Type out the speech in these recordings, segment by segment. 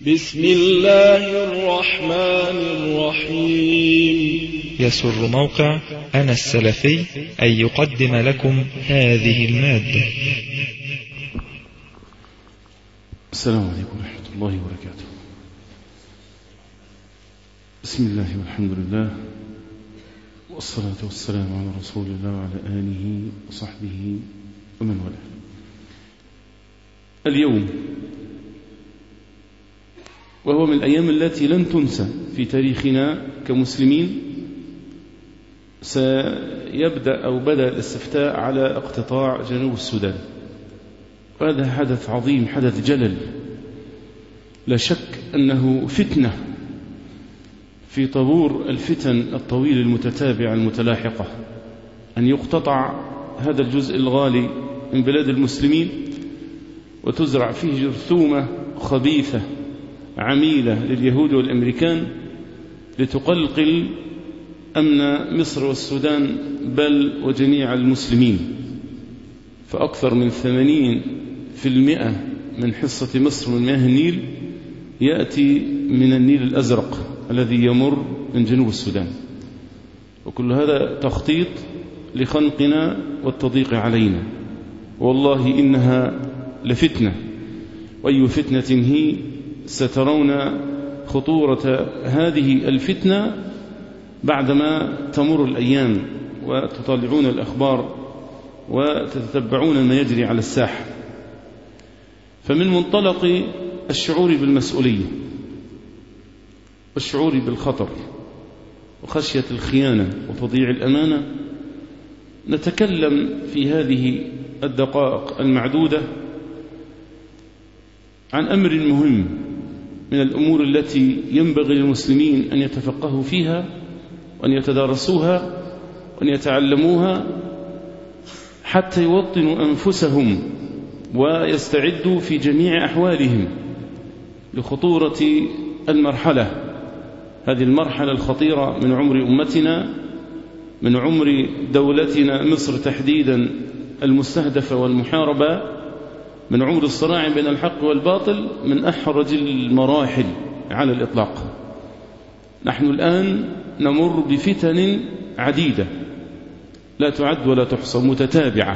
بسم الله الرحمن الرحيم. يسر موقع أنا السلفي أن يقدم لكم هذه المادة. السلام عليكم ورحمة الله وبركاته. بسم الله والحمد لله والصلاة والسلام على رسول الله وعلى آله وصحبه ومن والاه. اليوم وهو من الأيام التي لن تنسى في تاريخنا كمسلمين، سيبدأ أو بدأ الاستفتاء على اقتطاع جنوب السودان. وهذا حدث عظيم، حدث جلل، لا شك أنه فتنة في طابور الفتن الطويل المتتابعة المتلاحقة، أن يقتطع هذا الجزء الغالي من بلاد المسلمين وتزرع فيه جرثومة خبيثة عميلة لليهود والأمريكان لتقلقل أمن مصر والسودان بل وجميع المسلمين. فأكثر من 80% من حصة مصر من مياه النيل يأتي من النيل الأزرق الذي يمر من جنوب السودان، وكل هذا تخطيط لخنقنا والتضييق علينا. والله إنها لفتنة، وأي فتنة هي. سترون خطورة هذه الفتنة بعدما تمر الأيام وتطالعون الأخبار وتتتبعون ما يجري على الساحة. فمن منطلق الشعور بالمسؤولية والشعور بالخطر وخشية الخيانة وتضييع الأمانة، نتكلم في هذه الدقائق المعدودة عن أمر مهم من الأمور التي ينبغي للمسلمين أن يتفقهوا فيها وأن يتدارسوها وأن يتعلموها حتى يوطنوا أنفسهم ويستعدوا في جميع أحوالهم لخطورة المرحلة، هذه المرحلة الخطيرة من عمر أمتنا، من عمر دولتنا مصر تحديدا المستهدفة والمحاربة، من عمر الصراع بين الحق والباطل، من أحرج المراحل على الإطلاق. نحن الآن نمر بفتن عديدة لا تعد ولا تحصى، متتابعة،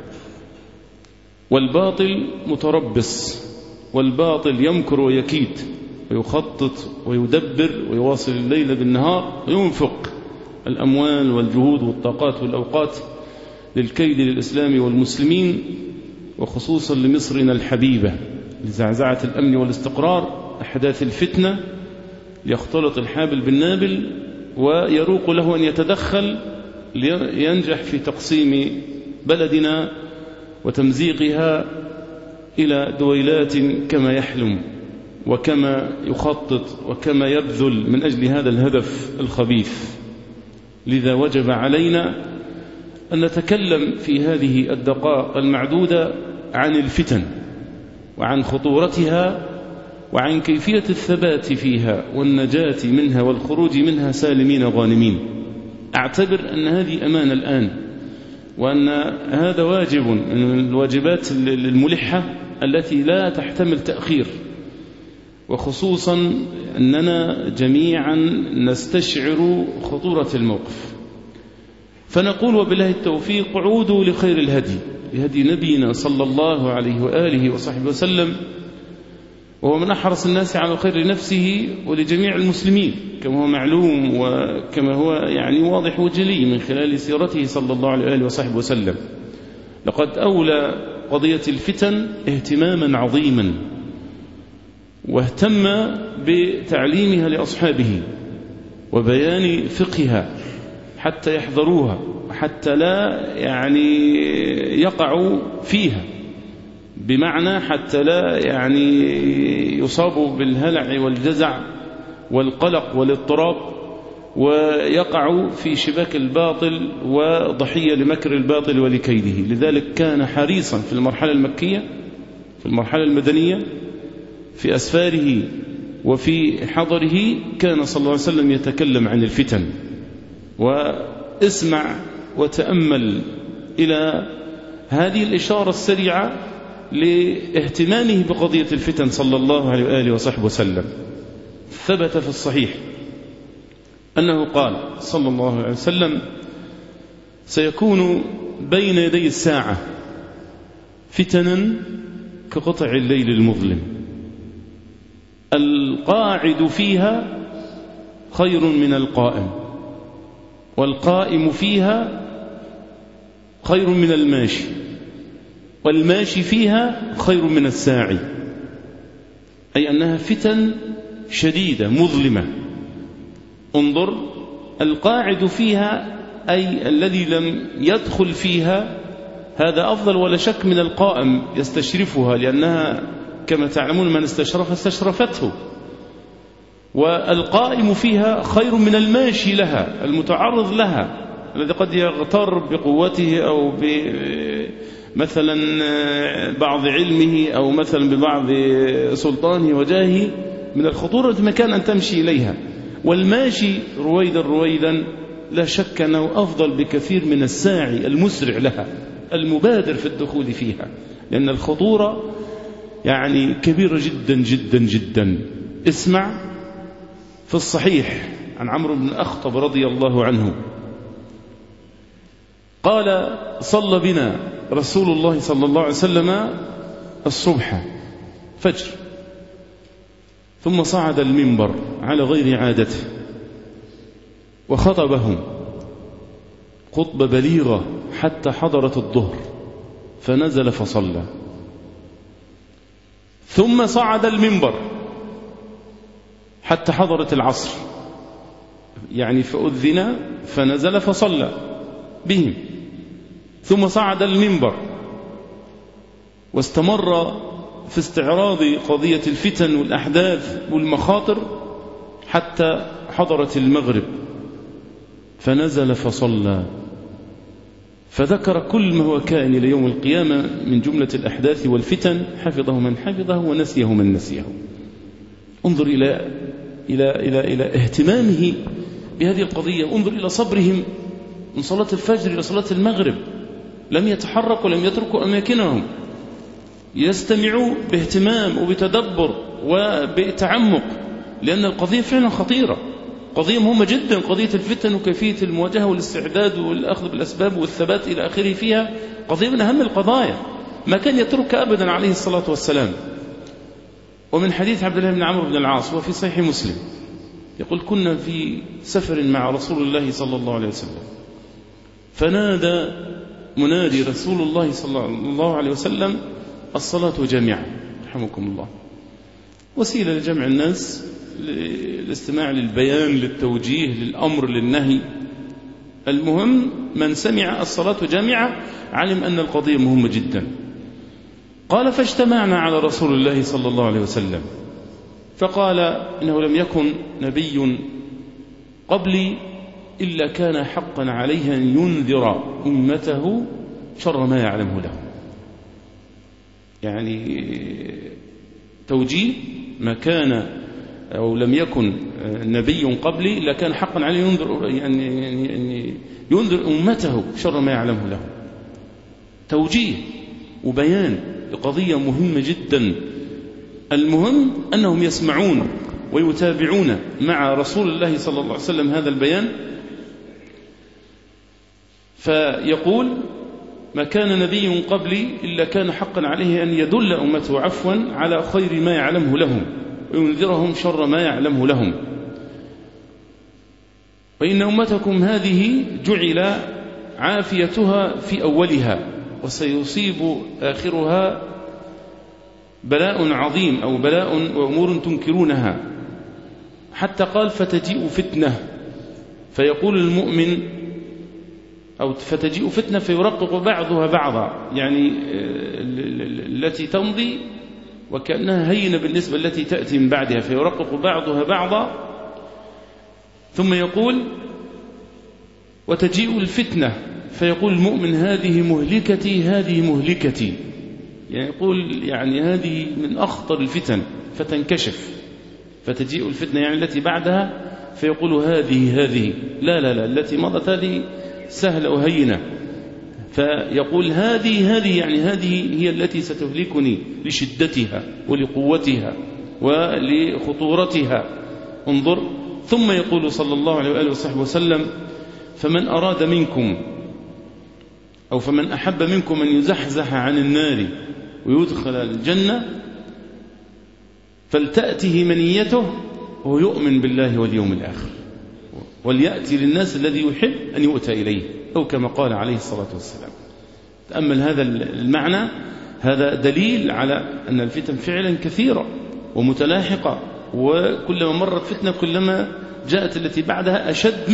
والباطل متربص، والباطل يمكر ويكيد ويخطط ويدبر ويواصل الليل بالنهار وينفق الأموال والجهود والطاقات والأوقات للكيد للإسلام والمسلمين، وخصوصا لمصرنا الحبيبة، لزعزعة الأمن والاستقرار، أحداث الفتنة، ليختلط الحابل بالنابل ويروق له أن يتدخل لينجح في تقسيم بلدنا وتمزيقها إلى دويلات كما يحلم وكما يخطط وكما يبذل من أجل هذا الهدف الخبيث. لذا وجب علينا أن نتكلم في هذه الدقائق المعدودة عن الفتن وعن خطورتها وعن كيفية الثبات فيها والنجاة منها والخروج منها سالمين غانمين. أعتبر أن هذه أمانة الآن، وأن هذا واجب من الواجبات الملحة التي لا تحتمل تأخير، وخصوصا أننا جميعا نستشعر خطورة الموقف. فنقول وبالله التوفيق: عودوا لخير الهدي، لهدي نبينا صلى الله عليه وآله وصحبه وسلم، وهو من أحرص الناس على خير نفسه ولجميع المسلمين، كما هو معلوم وكما هو واضح وجلي من خلال سيرته صلى الله عليه وآله وصحبه وسلم. لقد أولى قضية الفتن اهتماما عظيما، واهتم بتعليمها لأصحابه وبيان فقهها حتى يحذروها، حتى لا يقعوا فيها، بمعنى حتى لا يصابوا بالهلع والجزع والقلق والاضطراب ويقعوا في شباك الباطل وضحية لمكر الباطل ولكيده. لذلك كان حريصا في المرحلة المكية، في المرحلة المدنية، في أسفاره وفي حضره، كان صلى الله عليه وسلم يتكلم عن الفتن. واسمع وتأمل إلى هذه الإشارة السريعة لاهتمامه بقضية الفتن صلى الله عليه وآله وصحبه وسلم. ثبت في الصحيح أنه قال صلى الله عليه وسلم: سيكون بين يدي الساعة فتنا كقطع الليل المظلم، القاعد فيها خير من القائم، والقائم فيها خير من الماشي، والماشي فيها خير من الساعي. أي أنها فتن شديدة مظلمة. انظر، القاعد فيها أي الذي لم يدخل فيها هذا أفضل ولا شك من القائم يستشرفها، لأنها كما تعلمون من استشرف استشرفته. والقائم فيها خير من الماشي لها المتعرض لها، الذي قد يغتر بقوته أو مثلا بعض علمه أو مثلا ببعض سلطانه وجاهه من الخطورة مكان أن تمشي إليها. والماشي رويدا رويدا لا شك أنه أفضل بكثير من الساعي المسرع لها المبادر في الدخول فيها، لأن الخطورة يعني كبيرة جدا جدا جدا. اسمع في الصحيح عن عمرو بن الأخطب رضي الله عنه قال: صلى بنا رسول الله صلى الله عليه وسلم الصبح فجر، ثم صعد المنبر على غير عادته وخطبهم خطبة بليغة حتى حضرت الظهر، فنزل فصلى، ثم صعد المنبر حتى حضرت العصر، يعني فأذن فنزل فصلى بهم، ثم صعد المنبر واستمر في استعراض قضية الفتن والأحداث والمخاطر حتى حضرت المغرب، فنزل فصلى، فذكر كل ما هو كائن إلى يوم القيامة من جملة الأحداث والفتن، حفظه من حفظه ونسيه من نسيه. انظر إلى اهتمامه بهذه القضية، انظر إلى صبرهم من صلاة الفجر إلى صلاة المغرب، لم يتحركوا ولم يتركوا أماكنهم، يستمعوا باهتمام وبتدبر وبتعمق، لأن القضية فعلا خطيرة، قضية مهمة جدا، قضية الفتن وكيفية المواجهة والاستعداد والأخذ بالأسباب والثبات إلى آخره فيها قضية من أهم القضايا، ما كان يترك أبدا عليه الصلاة والسلام. ومن حديث عبد الله بن عمرو بن العاص وفي صحيح مسلم يقول: كنا في سفر مع رسول الله صلى الله عليه وسلم، فنادى منادي رسول الله صلى الله عليه وسلم: الصلاة جامعة. رحمكم الله، وسيلة لجمع الناس، للاستماع للبيان، للتوجيه، للأمر، للنهي. المهم من سمع الصلاة جامعة علم أن القضية مهمة جدا. قال: فاجتمعنا على رسول الله صلى الله عليه وسلم، فقال: إنه لم يكن نبي قبلي إلا كان حقا عليه أن ينذر أمته شر ما يعلمه له. يعني توجيه، ما كان أو لم يكن نبي قبلي إلا كان حقا عليه ينذر أمته شر ما يعلمه له. توجيه وبيان لقضية مهمة جدا. المهم أنهم يسمعون ويتابعون مع رسول الله صلى الله عليه وسلم هذا البيان. فيقول: ما كان نبي قبلي إلا كان حقا عليه أن يدل أمته على خير ما يعلمه لهم وينذرهم شر ما يعلمه لهم. وإن أمتكم هذه جعل عافيتها في أولها وسيصيب آخرها بلاء عظيم أو بلاء وأمور تنكرونها. حتى قال: فتجيء فتنة، فيقول المؤمن أو فتجيء فتنة فيرقق بعضها بعضا، يعني التي تمضي وكأنها هينة بالنسبة التي تأتي من بعدها، فيرقق بعضها بعضا. ثم يقول: وتجيء الفتنة فيقول المؤمن: هذه مهلكتي هذه مهلكتي، يعني يقول يعني هذه من أخطر الفتن، فتنكشف. فتجيء الفتنة يعني التي بعدها، فيقول: هذه لا التي مضت هذه سهلة وهينة، فيقول هذه هي التي ستهلكني لشدتها ولقوتها ولخطورتها. انظر. ثم يقول صلى الله عليه وآله وصحبه وسلم: فمن أراد منكم أو فمن أحب منكم أن يزحزح عن النار ويدخل الجنة فلتأته منيته وهو يؤمن بالله واليوم الآخر وليأتي للناس الذي يحب أن يؤتى إليه، أو كما قال عليه الصلاة والسلام. تأمل هذا المعنى، هذا دليل على أن الفتن فعلا كثيرة ومتلاحقة، وكلما مرت فتنة كلما جاءت التي بعدها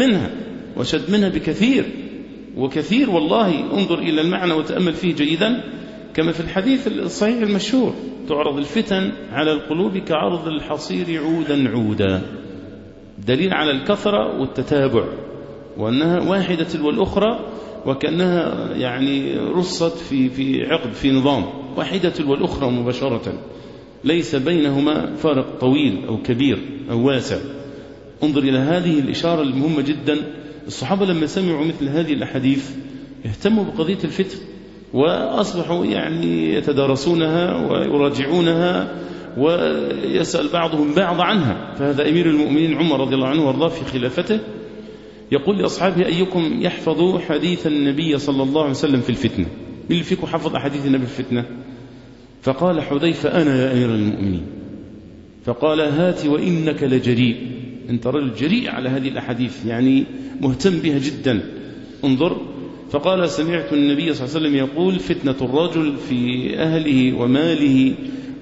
أشد منها بكثير وكثير. والله انظر إلى المعنى وتأمل فيه جيدا، كما في الحديث الصحيح المشهور: تعرض الفتن على القلوب كعرض الحصير عودا عودا. دليل على الكثرة والتتابع، وأنها واحدة تلو الأخرى، وكأنها يعني رصت في عقد، في نظام، واحدة تلو الأخرى مباشرة، ليس بينهما فارق طويل أو كبير أو واسع. انظر إلى هذه الإشارة المهمة جدا. الصحابة لما سمعوا مثل هذه الأحاديث اهتموا بقضية الفتن، وأصبحوا يعني يتدارسونها ويراجعونها ويسأل بعضهم بعض عنها. فهذا أمير المؤمنين عمر رضي الله عنه وارضاه في خلافته يقول لأصحابه: أيكم يحفظ حديث النبي صلى الله عليه وسلم في الفتنة؟ من اللي فيكم حفظ أحاديث النبي في الفتنة؟ فقال حذيفة: أنا يا أمير المؤمنين. فقال: هات وإنك لجريء، أنت رجل جريء على هذه الأحاديث، يعني مهتم بها جدا. انظر. فقال: سمعت النبي صلى الله عليه وسلم يقول: فتنة الرجل في أهله وماله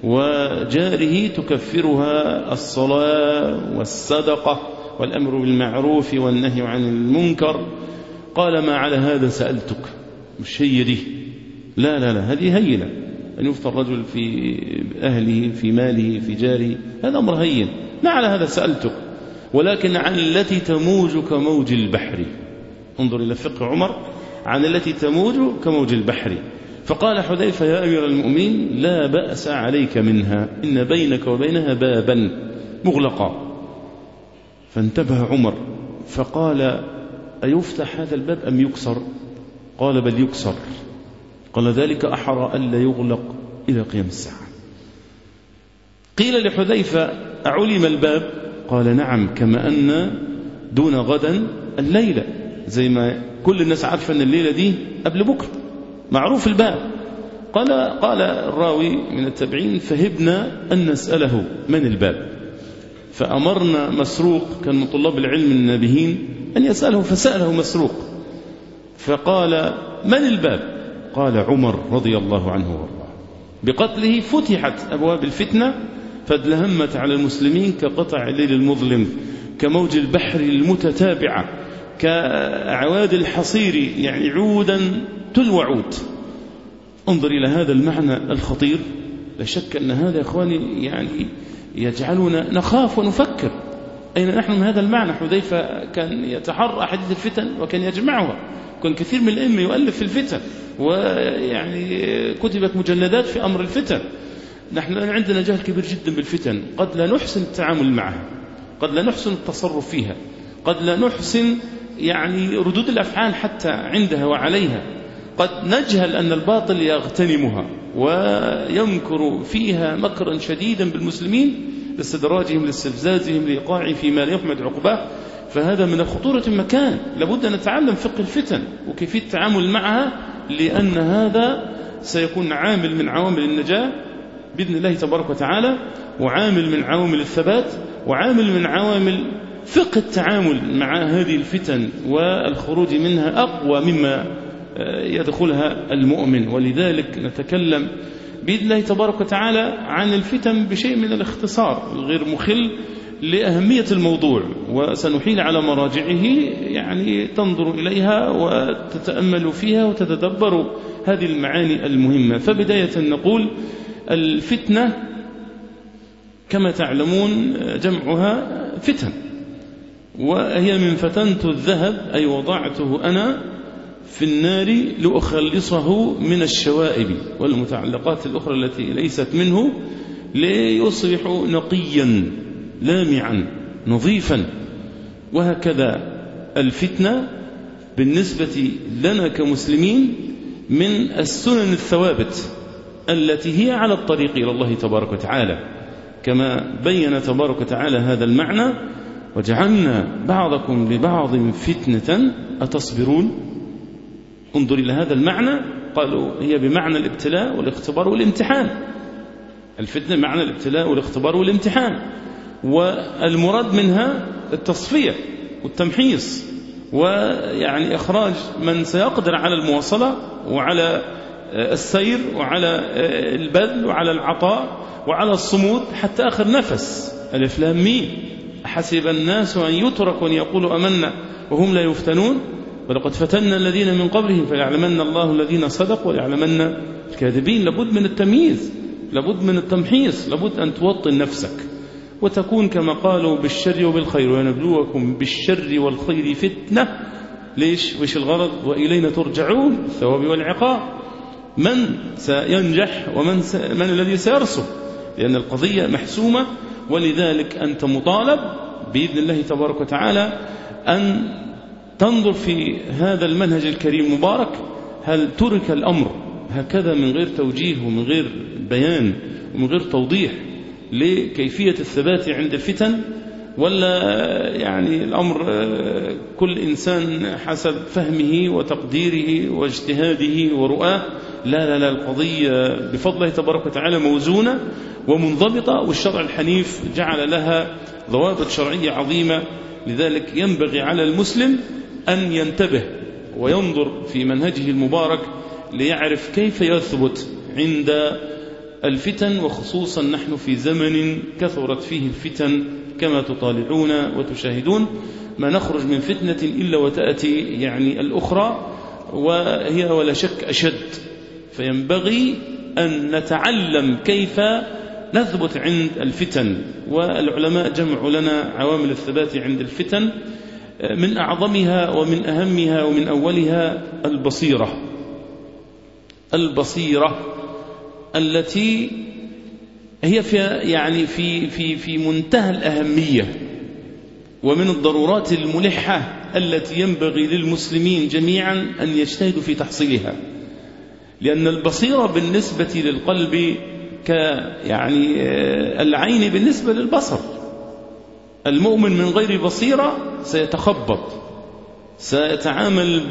وجاره تكفرها الصلاة والصدقة والأمر بالمعروف والنهي عن المنكر. قال: ما على هذا سألتك. مش هي دي، لا هذه هينة، أن يفتى الرجل في أهله في ماله في جاره، هذا أمر هين، ما على هذا سألتك، ولكن عن التي تموج كموج البحر. انظر إلى فقه عمر، عن التي تموج كموج البحر. فقال حذيفة: يا أمير المؤمنين، لا بأس عليك منها، إن بينك وبينها بابا مغلقا. فانتبه عمر فقال: أيفتح هذا الباب أم يكسر؟ قال: بل يكسر. قال: ذلك أحرى ألا يغلق إلى قيام الساعة. قيل لحذيفة: أعلم الباب؟ قال: نعم، كما أن دون غدا الليلة، زي ما كل الناس عارفة أن الليلة دي قبل بكرة، معروف الباب. قال الراوي من التابعين: فهبنا أن نسأله من الباب، فأمرنا مسروق، كان من طلاب العلم النابهين، أن يسأله، فسأله مسروق فقال: من الباب؟ قال: عمر رضي الله عنه وارضاه. بقتله فتحت أبواب الفتنة، فادلهمت على المسلمين كقطع الليل المظلم، كموج البحر المتتابعة، كأعواد الحصير، يعني عودا تلو عود. انظر إلى هذا المعنى الخطير. لا شك أن هذا يا إخواني يعني يجعلنا نخاف ونفكر أين نحن من هذا المعنى. حذيفة كان يتحرى أحاديث الفتن وكان يجمعها، كان كثير من الأئمة يؤلف في الفتن، ويعني كتبت مجلدات في أمر الفتن. نحن عندنا جهل كبير جدا بالفتن، قد لا نحسن التعامل معها، قد لا نحسن التصرف فيها، قد لا نحسن يعني ردود الأفعال حتى عندها وعليها، قد نجهل أن الباطل يغتنمها ويمكر فيها مكرا شديدا بالمسلمين لاستدراجهم لاستفزازهم لإيقاع فيما لا يحمد عقباه. فهذا من الخطورة مكان، لابد أن نتعلم فقه الفتن وكيفية التعامل معها، لأن هذا سيكون عامل من عوامل النجاة بإذن الله تبارك وتعالى، وعامل من عوامل الثبات، وعامل من عوامل فقه التعامل مع هذه الفتن والخروج منها أقوى مما يدخلها المؤمن. ولذلك نتكلم بإذن الله تبارك وتعالى عن الفتن بشيء من الاختصار غير مخل لأهمية الموضوع، وسنحيل على مراجعه يعني تنظر إليها وتتأمل فيها وتتدبر هذه المعاني المهمة. فبداية نقول الفتنة كما تعلمون جمعها فتن، وهي من فتنت الذهب، أي وضعته أنا في النار لأخلصه من الشوائب والمتعلقات الأخرى التي ليست منه، ليصبح نقيا لامعا نظيفا. وهكذا الفتنة بالنسبة لنا كمسلمين من السنن الثوابت التي هي على الطريق إلى الله تبارك وتعالى، كما بين تبارك وتعالى هذا المعنى: وجعلنا بعضكم لبعض فتنة أتصبرون. انظر إلى هذا المعنى، قالوا هي بمعنى الابتلاء والاختبار والامتحان. الفتنة بمعنى الابتلاء والاختبار والامتحان، والمراد منها التصفية والتمحيص، ويعني إخراج من سيقدر على المواصلة وعلى السير وعلى البذل وعلى العطاء وعلى الصمود حتى آخر نفس. ألف لام ميم: حسب الناس أن يتركوا أن يقولوا أمنا وهم لا يفتنون ولقد فتنا الذين من قبلهم فليعلمن الله الذين صدقوا وليعلمن الكاذبين. لابد من التمييز، لابد من التمحيص، لابد أن توطن نفسك وتكون كما قالوا بالشر وبالخير، ونبلوكم بالشر والخير فتنة. ليش؟ وش الغرض؟ وإلينا ترجعون، الثواب والعقاب. من سينجح من الذي سيرسب؟ لأن القضية محسومة، ولذلك أنت مطالب بإذن الله تبارك وتعالى أن تنظر في هذا المنهج الكريم المبارك، هل ترك الأمر هكذا من غير توجيه ومن غير بيان ومن غير توضيح لكيفية الثبات عند الفتن، ولا يعني الأمر كل إنسان حسب فهمه وتقديره واجتهاده ورؤاه؟ لا لا لا، القضية بفضل الله تبارك وتعالى موزونة ومنضبطة، والشرع الحنيف جعل لها ضوابط شرعية عظيمة. لذلك ينبغي على المسلم أن ينتبه وينظر في منهجه المبارك ليعرف كيف يثبت عند الفتن، وخصوصا نحن في زمن كثرت فيه الفتن كما تطالعون وتشاهدون. ما نخرج من فتنة إلا وتأتي يعني الأخرى، وهي ولا شك أشد. فينبغي أن نتعلم كيف نثبت عند الفتن، والعلماء جمعوا لنا عوامل الثبات عند الفتن، من أعظمها ومن أهمها ومن أولها البصيرة التي هي في منتهى الأهمية، ومن الضرورات الملحة التي ينبغي للمسلمين جميعا أن يجتهدوا في تحصيلها. لأن البصيرة بالنسبة للقلب العين بالنسبة للبصر. المؤمن من غير بصيرة سيتخبط، سيتعامل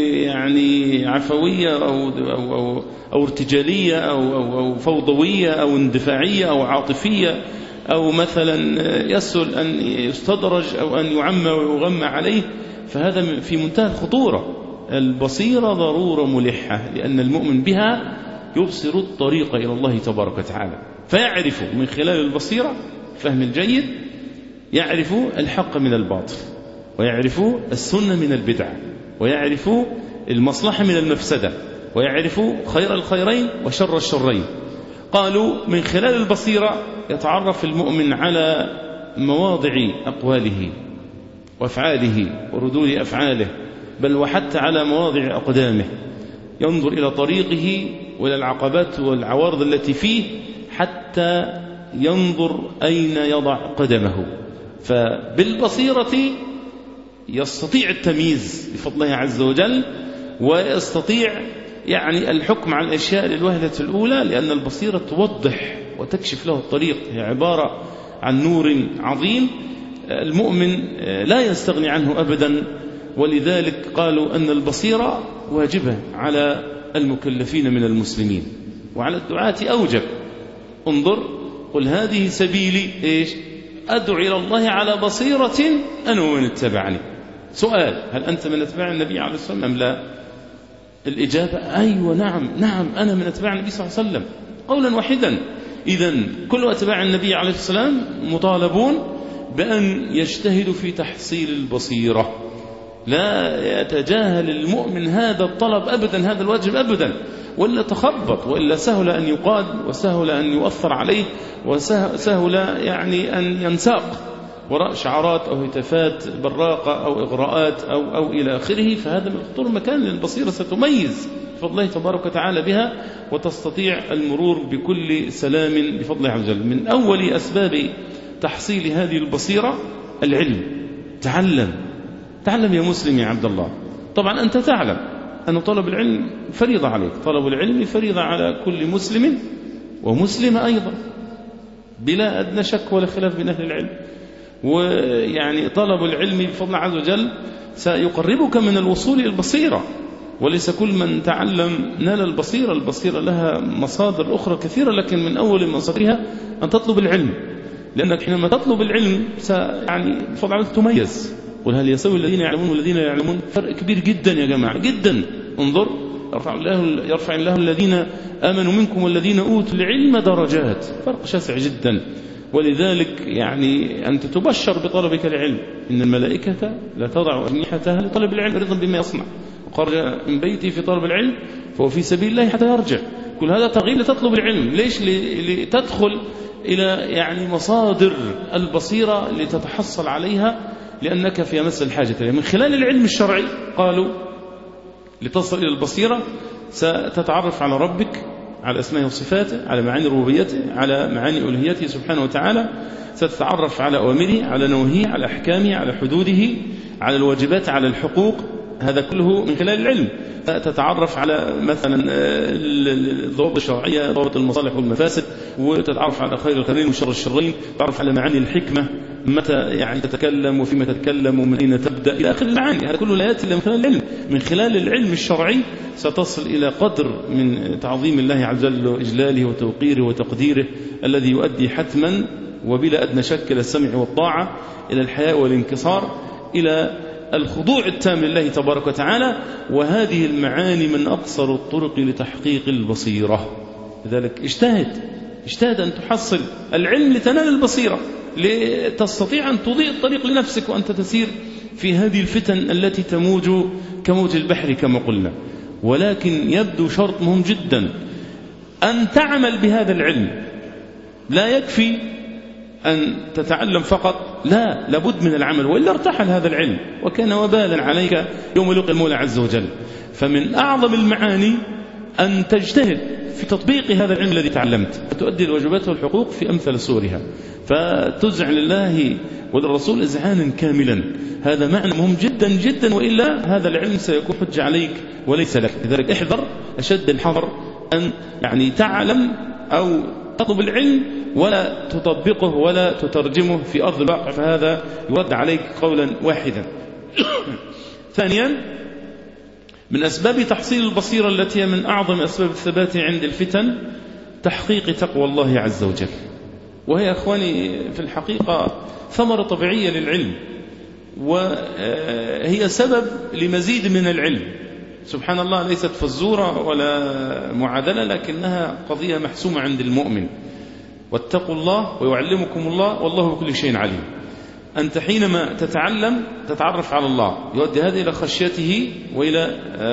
عفوية أو ارتجالية أو فوضوية أو اندفاعية أو عاطفية، أو مثلا يسهل أن يستدرج أو أن يعمى ويغمى عليه، فهذا في منتهى الخطورة. البصيرة ضرورة ملحة، لأن المؤمن بها يبصر الطريق إلى الله تبارك وتعالى، فيعرف من خلال البصيرة فهم الجيد، يعرف الحق من الباطل، ويعرف السنة من البدعة، ويعرف المصلحة من المفسدة، ويعرف خير الخيرين وشر الشرين. قالوا من خلال البصيرة يتعرف المؤمن على مواضع أقواله وأفعاله وردود أفعاله، بل وحتى على مواضع أقدامه، ينظر إلى طريقه وإلى العقبات والعوارض التي فيه حتى ينظر أين يضع قدمه. فبالبصيرة يستطيع التمييز بفضل الله عز وجل، ويستطيع الحكم على الأشياء للوهلة الأولى، لأن البصيرة توضح وتكشف له الطريق. هي عبارة عن نور عظيم المؤمن لا يستغني عنه أبدا. ولذلك قالوا أن البصيرة واجبة على المكلفين من المسلمين، وعلى الدعاة أوجب. انظر: قل هذه سبيلي أدعو إلى الله على بصيرة أنا ومن اتبعني. سؤال: هل أنت من اتباع النبي عليه الصلاة والسلام أم لا؟ الإجابة: أيوة، نعم أنا من اتباع النبي صلى الله عليه وسلم، قولا واحدا. إذن كل اتباع النبي عليه الصلاة والسلام مطالبون بأن يجتهدوا في تحصيل البصيرة. لا يتجاهل المؤمن هذا الطلب أبدا، هذا الواجب أبدا، وإلا تخبط، وإلا سهل أن يقاد، وسهل أن يؤثر عليه، وسهل أن ينساق وراء شعارات أو هتافات براقة أو إغراءات أو إلى آخره. فهذا من خطور مكان للبصيرة، ستميز بفضل الله تبارك وتعالى بها، وتستطيع المرور بكل سلام بفضل الله عز وجل. من أول أسباب تحصيل هذه البصيرة العلم. تعلم يا مسلم يا عبد الله. طبعا أنت تعلم أن طلب العلم فريضة عليك. طلب العلم فريضة على كل مسلم ومسلمة أيضا بلا أدنى شك ولا خلاف بين أهل العلم. ويعني طلب العلم بفضل عز وجل سيقربك من الوصول إلى البصيرة، وليس كل من تعلم نال البصيرة. البصيرة لها مصادر أخرى كثيرة، لكن من أول مصادرها أن تطلب العلم، لأنك حينما تطلب العلم يعني بفضل عز وجل تميز. قل هل يستوي الذين يعلمون والذين لا يعلمون؟ فرق كبير جدا يا جماعة جدا. انظر، يرفع الله الذين آمنوا منكم والذين أوتوا العلم درجات، فرق شاسع جدا. ولذلك يعني أنت تبشر بطلبك العلم، إن الملائكة لا تضع أجنحتها لطلب العلم رضا بما يصنع، وخرج من بيتي في طلب العلم فهو في سبيل الله حتى يرجع. كل هذا ترغيب لتطلب العلم. ليش؟ لتدخل إلى يعني مصادر البصيرة لتتحصل عليها، لأنك في أمس الحاجة إليها. من خلال العلم الشرعي قالوا لتصل إلى البصيرة ستتعرف على ربك، على أسمائه وصفاته، على معاني ربوبيته، على معاني ألوهيته سبحانه وتعالى، ستتعرف على أوامره، على نواهيه، على أحكامه، على حدوده، على الواجبات، على الحقوق. هذا كله من خلال العلم. تتعرف على مثلا الضوابط الشرعية، ضوابط المصالح والمفاسد، وتتعرف على خير الخيرين وشر الشرين، تتعرف على معاني الحكمة، متى يعني تتكلم وفيما تتكلم ومن أين تبدأ إلى آخر المعاني. هذا كله لا يأتي إلا من خلال العلم. من خلال العلم الشرعي ستصل إلى قدر من تعظيم الله عز وجل وإجلاله وتوقيره وتقديره، الذي يؤدي حتما وبلا أدنى شك إلى السمع والطاعة، إلى الحياء والانكسار، إلى الخضوع التام لله تبارك وتعالى. وهذه المعاني من أقصر الطرق لتحقيق البصيرة. لذلك اجتهد أن تحصل العلم لتنال البصيرة، لتستطيع أن تضيء الطريق لنفسك وأنت تسير في هذه الفتن التي تموج كموج البحر كما قلنا. ولكن يبدو شرط مهم جدا أن تعمل بهذا العلم. لا يكفي أن تتعلم فقط، لا، لابد من العمل، وإلا ارتحل هذا العلم وكان وبالا عليك يوم يلقى المولى عز وجل. فمن أعظم المعاني أن تجتهد في تطبيق هذا العلم الذي تعلمت، فتؤدي الواجبات والحقوق في أمثل صورها، فتزع لله وللرسول إذعانا كاملا. هذا معنى مهم جدا جدا، وإلا هذا العلم سيكون حجة عليك وليس لك. لذلك احذر أشد الحذر أن يعني تعلم أو تطلب العلم ولا تطبقه ولا تترجمه في أرض الواقع، فهذا يرد عليك قولا واحدا. ثانيا، من أسباب تحصيل البصيرة التي من أعظم أسباب الثبات عند الفتن تحقيق تقوى الله عز وجل. وهي أخواني في الحقيقة ثمرة طبيعية للعلم، وهي سبب لمزيد من العلم. سبحان الله، ليست فزورة ولا معادلة، لكنها قضية محسومة عند المؤمن. واتقوا الله ويعلمكم الله والله بكل شيء عليم. أنت حينما تتعلم تتعرف على الله، يؤدي هذا إلى خشيته وإلى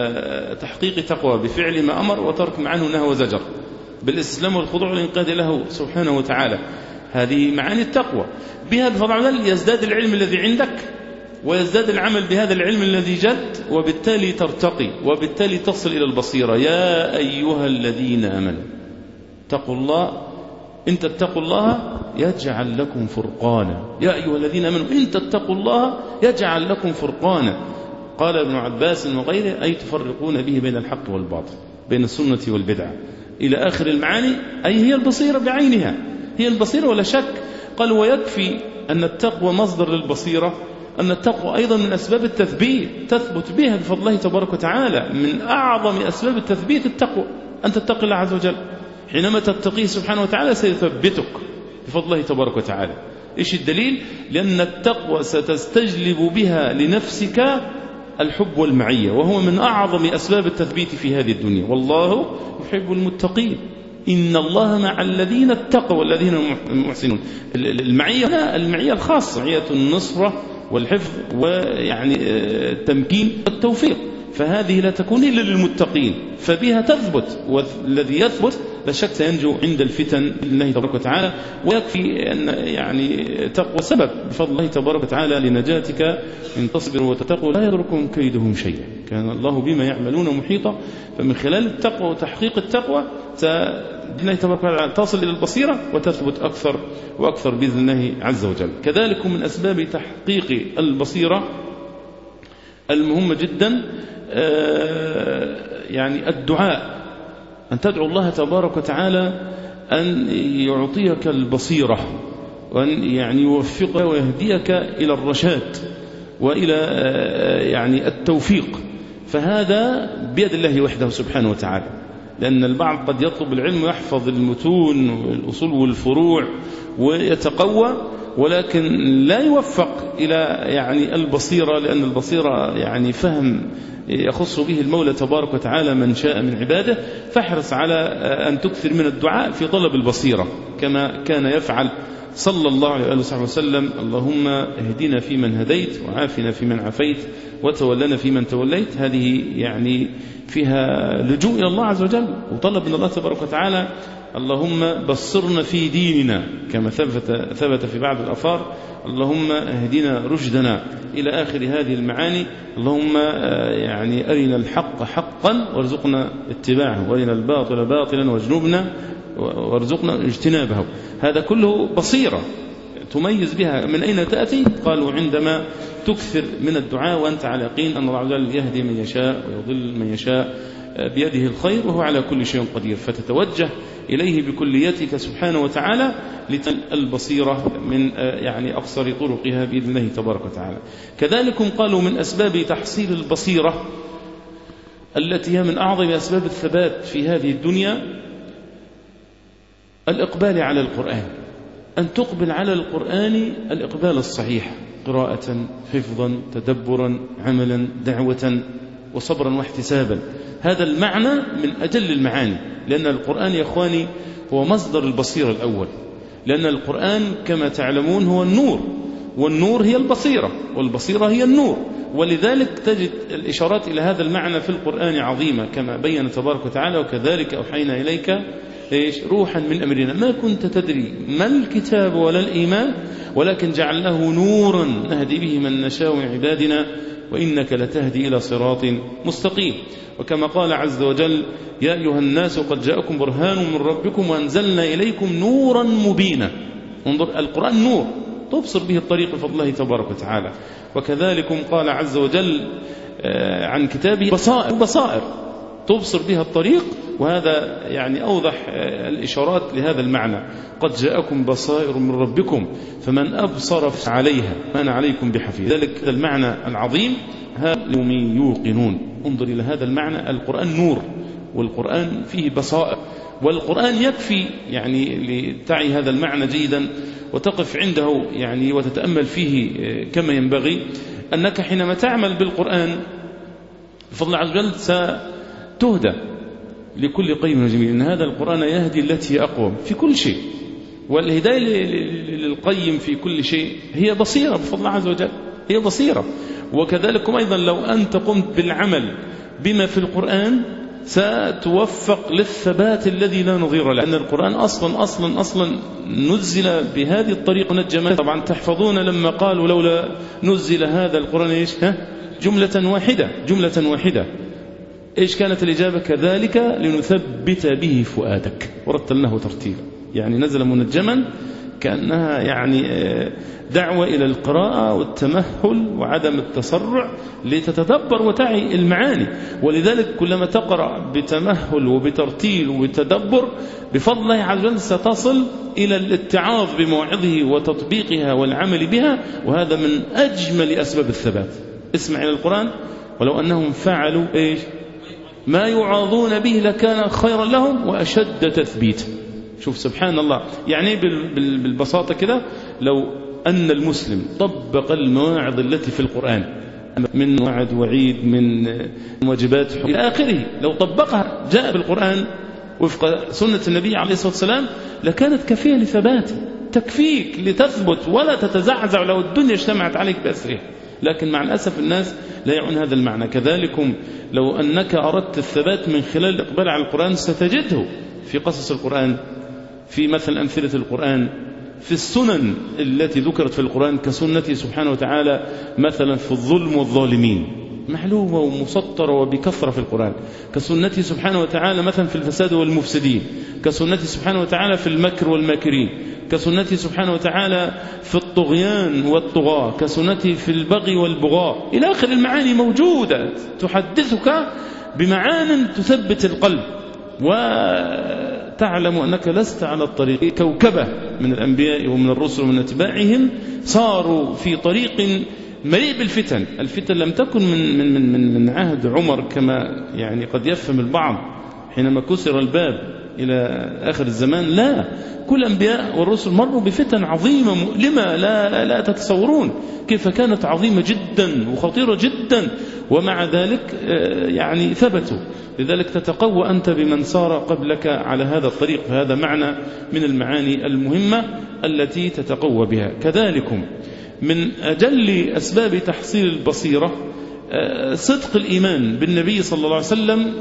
تحقيق تقوى بفعل ما أمر وترك ما عنه نهى وزجر، بالاستسلام والخضوع والانقياد له سبحانه وتعالى. هذه معاني التقوى. بها بفضل يزداد العلم الذي عندك، ويزداد العمل بهذا العلم الذي جد، وبالتالي ترتقي، وبالتالي تصل إلى البصيرة. يا أيها الذين آمنوا اتقوا الله، إن تتقوا الله يجعل لكم فرقانا. يا أيها الذين آمنوا إن تتقوا الله يجعل لكم فرقانا. قال ابن عباس وغيره: أي تفرقون به بين الحق والباطل، بين السنة والبدعة، إلى آخر المعاني. أي هي البصيرة بعينها، هي البصيرة ولا شك. قال: ويكفي أن التقوى مصدر للبصيرة، أن التقوى أيضا من أسباب التثبيت، تثبت بها بفضل الله تبارك وتعالى. من أعظم أسباب التثبيت التقوى، أن تتقي الله عز وجل. حينما تتقيه سبحانه وتعالى سيثبتك بفضل الله تبارك وتعالى. إيش الدليل؟ لأن التقوى ستستجلب بها لنفسك الحب والمعية، وهو من أعظم أسباب التثبيت في هذه الدنيا. والله يحب المتقين، إن الله مع الذين اتقوا والذين المحسنون. المعية هنا المعية الخاصة، معية النصرة والحفظ ويعني التمكين والتوفيق، فهذه لا تكون إلا للمتقين، فبها تثبت. والذي يثبت لا شك سينجو عند الفتن بالله تبارك وتعالى. ويكفي أن يعني تقوى سبب بفضل الله تبارك وتعالى لنجاتك. إن تصبروا وتتقوا لا يضركم كيدهم شيئا، كان الله بما يعملون محيطا. فمن خلال التقوى وتحقيق التقوى الله تبارك وتعالى تصل إلى البصيرة وتثبت أكثر وأكثر بإذن الله عز وجل. كذلك من أسباب تحقيق البصيرة المهمة جدا يعني الدعاء، أن تدعو الله تبارك وتعالى أن يعطيك البصيرة، وأن يعني يوفقك ويهديك إلى الرشاد وإلى يعني التوفيق. فهذا بيد الله وحده سبحانه وتعالى، لأن البعض قد يطلب العلم ويحفظ المتون والأصول والفروع ويتقوى، ولكن لا يوفق إلى يعني البصيرة، لأن البصيرة يعني فهم يخص به المولى تبارك وتعالى من شاء من عباده. فاحرص على أن تكثر من الدعاء في طلب البصيرة كما كان يفعل صلى الله عليه وسلم. اللهم اهدنا فيمن هديت، وعافنا فيمن عافيت، وتولنا فيمن توليت. هذه يعني فيها لجوء إلى الله عز وجل وطلب من الله تبارك وتعالى اللهم بصرنا في ديننا، كما ثبت في بعض الآثار اللهم اهدنا رشدنا إلى آخر هذه المعاني. اللهم يعني أرنا الحق حقا وارزقنا اتباعه، وأرنا الباطل باطلا وارزقنا اجتنابه. هذا كله بصيرة تميز بها من أين تأتي. قالوا عندما تكثر من الدعاء وأنت على يقين أن الله عز وجل يهدي من يشاء ويضل من يشاء بيده الخير وهو على كل شيء قدير، فتتوجه إليه بكليتك سبحانه وتعالى لتنال البصيرة من يعني أقصر طرقها بإذن الله تبارك وتعالى. كذلك قالوا من أسباب تحصيل البصيرة التي هي من أعظم أسباب الثبات في هذه الدنيا الإقبال على القرآن، أن تقبل على القرآن الإقبال الصحيح، قراءة، حفظا، تدبرا، عملا، دعوة، وصبرا واحتسابا. هذا المعنى من أجل المعاني، لأن القرآن يا أخواني هو مصدر البصيرة الأول، لأن القرآن كما تعلمون هو النور، والنور هي البصيرة، والبصيرة هي النور. ولذلك تجد الإشارات إلى هذا المعنى في القرآن عظيمة، كما بين تبارك وتعالى وكذلك أوحينا إليك روحا من أمرنا ما كنت تدري ما الكتاب ولا الإيمان ولكن جعلناه نورا نهدي به من نشاء من عبادنا وإنك لتهدي إلى صراط مستقيم. وكما قال عز وجل يا أيها الناس قد جاءكم برهان من ربكم وأنزلنا إليكم نورا مبينا. انظر، القرآن نور تبصر به الطريق بفضل الله تبارك وتعالى. وكذلك قال عز وجل عن كتابه بصائر تبصر بها الطريق، وهذا يعني أوضح الإشارات لهذا المعنى. قد جاءكم بصائر من ربكم فمن أبصر عليها ما أنا عليكم بحفيظ. ذلك المعنى العظيم هم يوقنون. انظر إلى هذا المعنى، القرآن نور والقرآن فيه بصائر، والقرآن يكفي يعني لتعي هذا المعنى جيدا وتقف عنده يعني وتتأمل فيه كما ينبغي، أنك حينما تعمل بالقرآن بفضل الله عز وجل ستهدى لكل قيم وجميل. إن هذا القرآن يهدي التي أقوم في كل شيء، والهداية للقيم في كل شيء هي بصيرة بفضل الله عز وجل، هي بصيرة. وكذلك أيضا لو أنت قمت بالعمل بما في القرآن ستوفق للثبات الذي لا نظير له، لأن القرآن أصلا نزل بهذه الطريقة نجمة. طبعا تحفظون لما قالوا لولا نزل هذا القرآن جملة واحدة. إيش كانت الإجابة؟ كذلك لنثبت به فؤادك ورتلناه ترتيلا. يعني نزل منجما كأنها يعني دعوة إلى القراءة والتمهل وعدم التسرع لتتدبر وتعي المعاني. ولذلك كلما تقرأ بتمهل وبترتيل وبتدبر بفضل الله عز وجل ستصل إلى الاتعاظ بموعظه وتطبيقها والعمل بها، وهذا من أجمل أسباب الثبات. اسمع إلى القرآن ولو أنهم فعلوا ما يعاظون به لكان خيرا لهم وأشد تثبيتا. شوف سبحان الله، يعني بالبساطة كده لو أن المسلم طبق المواعظ التي في القرآن من وعد وعيد من واجبات إلى آخره، لو طبقها جاء بالقرآن وفق سنة النبي عليه الصلاة والسلام لكانت كافية لثبات، تكفيك لتثبت ولا تتزعزع لو الدنيا اجتمعت عليك بأسرها. لكن مع الأسف الناس لا يعون هذا المعنى. كذلكم لو أنك أردت الثبات من خلال الإقبال على القرآن ستجده في قصص القرآن، في مثل أمثلة القرآن، في السنن التي ذكرت في القرآن كسنته سبحانه وتعالى مثلا في الظلم والظالمين. معلومة ومسطرة وبكثرة في القرآن، كسنته سبحانه وتعالى مثلا في الفساد والمفسدين، كسنته سبحانه وتعالى في المكر والماكرين، كسنته سبحانه وتعالى في الطغيان والطغاة، كسنته في البغي والبغاء، إلى آخر المعاني موجودة تحدثك بمعان تثبت القلب، وتعلم أنك لست على الطريق. كوكبة من الأنبياء ومن الرسل ومن اتباعهم صاروا في طريق مليء بالفتن. الفتن لم تكن من عهد عمر كما يعني قد يفهم البعض حينما كسر الباب إلى آخر الزمان، لا، كل الأنبياء والرسل مروا بفتن عظيمة مؤلمة لا تتصورون كيف كانت عظيمة جدا وخطيرة جدا، ومع ذلك يعني ثبتوا. لذلك تتقوى أنت بمن صار قبلك على هذا الطريق، فهذا معنى من المعاني المهمة التي تتقوى بها. كذلكم من أجل أسباب تحصيل البصيرة صدق الإيمان بالنبي صلى الله عليه وسلم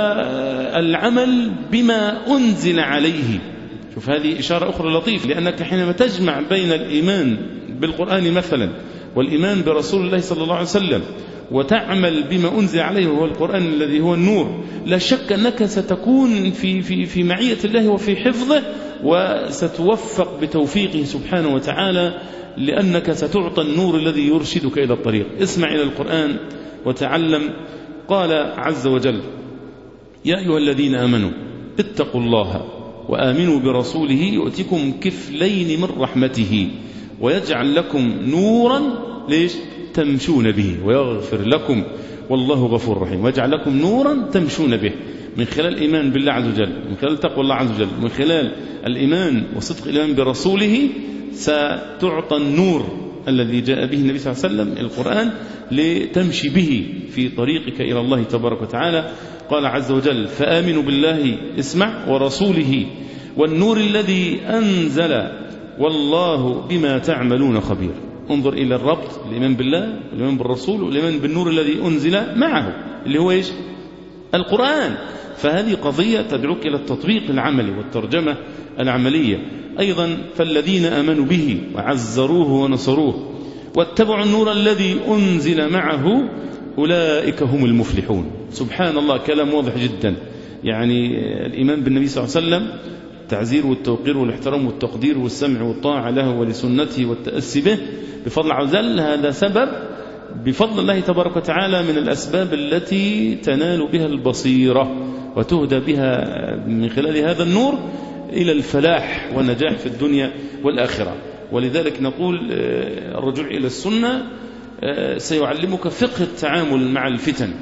والعمل بما أنزل عليه. شوف هذه إشارة أخرى لطيفة، لأنك حينما تجمع بين الإيمان بالقرآن مثلا والإيمان برسول الله صلى الله عليه وسلم وتعمل بما أنزل عليه وهو القرآن الذي هو النور، لا شك أنك ستكون في معية الله وفي حفظه، وستوفق بتوفيقه سبحانه وتعالى، لأنك ستعطى النور الذي يرشدك إلى الطريق. اسمع إلى القرآن وتعلم. قال عز وجل: يا أيها الذين آمنوا اتقوا الله وآمنوا برسوله يؤتكم كفلين من رحمته ويجعل لكم نورا ليش تمشون به ويغفر لكم والله غفور رحيم. ويجعل لكم نورا تمشون به، من خلال الإيمان بالله عز وجل، من خلال تقوى الله عز وجل، من خلال الإيمان وصدق الإيمان برسوله، ستعطى النور الذي جاء به النبي صلى الله عليه وسلم القرآن لتمشي به في طريقك إلى الله تبارك وتعالى. قال عز وجل: فآمنوا بالله اسمع ورسوله والنور الذي أنزل والله بما تعملون خبير. انظر إلى الربط، الإيمان بالله والإيمان بالرسول والإيمان بالنور الذي أنزل معه اللي هو إيش؟ القرآن. فهذه قضية تدعوك إلى التطبيق العملي والترجمة العملية. أيضا فالذين آمنوا به وعزروه ونصروه واتبعوا النور الذي أنزل معه أولئك هم المفلحون. سبحان الله، كلام واضح جدا. يعني الإيمان بالنبي صلى الله عليه وسلم، التعزير والتوقير والاحترام والتقدير والسمع والطاعة له ولسنته والتأسي به بفضل عز وجل، هذا سبب بفضل الله تبارك وتعالى من الأسباب التي تنال بها البصيرة وتهدى بها من خلال هذا النور إلى الفلاح والنجاح في الدنيا والآخرة. ولذلك نقول الرجوع إلى السنة سيعلمك فقه التعامل مع الفتن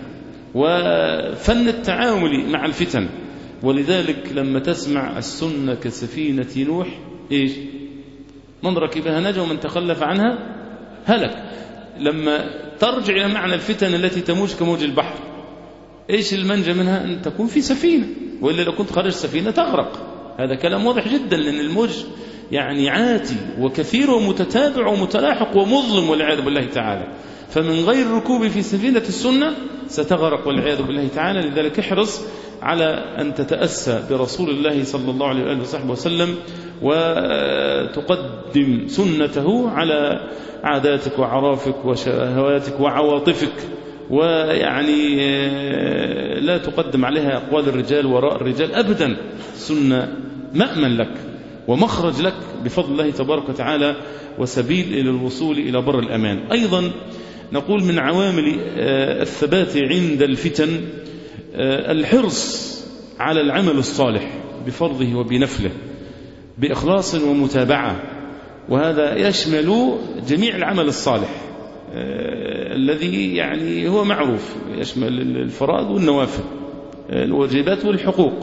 وفن التعامل مع الفتن. ولذلك لما تسمع السنة كسفينة نوح، إيش؟ من ركبها نجا ومن تخلف عنها هلك. لما ترجع إلى معنى الفتن التي تموج كموج البحر، إيش المنجى منها؟ أن تكون في سفينة، وإلا لو كنت خارج سفينة تغرق. هذا كلام واضح جدا، لأن الموج يعني عاتي وكثير ومتتابع ومتلاحق ومظلم والعياذ بالله تعالى. فمن غير ركوب في سفينة السنة ستغرق والعياذ بالله تعالى. لذلك احرص على أن تتأسى برسول الله صلى الله عليه وآله وصحبه وسلم وتقدم سنته على عاداتك وعرافك وشهواتك وعواطفك، ويعني لا تقدم عليها أقوال الرجال وراء الرجال أبدا. سنة مأمن لك ومخرج لك بفضل الله تبارك وتعالى وسبيل إلى الوصول إلى بر الأمان. أيضا نقول من عوامل الثبات عند الفتن الحرص على العمل الصالح بفرضه وبنفله بإخلاص ومتابعة، وهذا يشمل جميع العمل الصالح الذي يعني هو معروف، يشمل الفرائض والنوافل، الواجبات والحقوق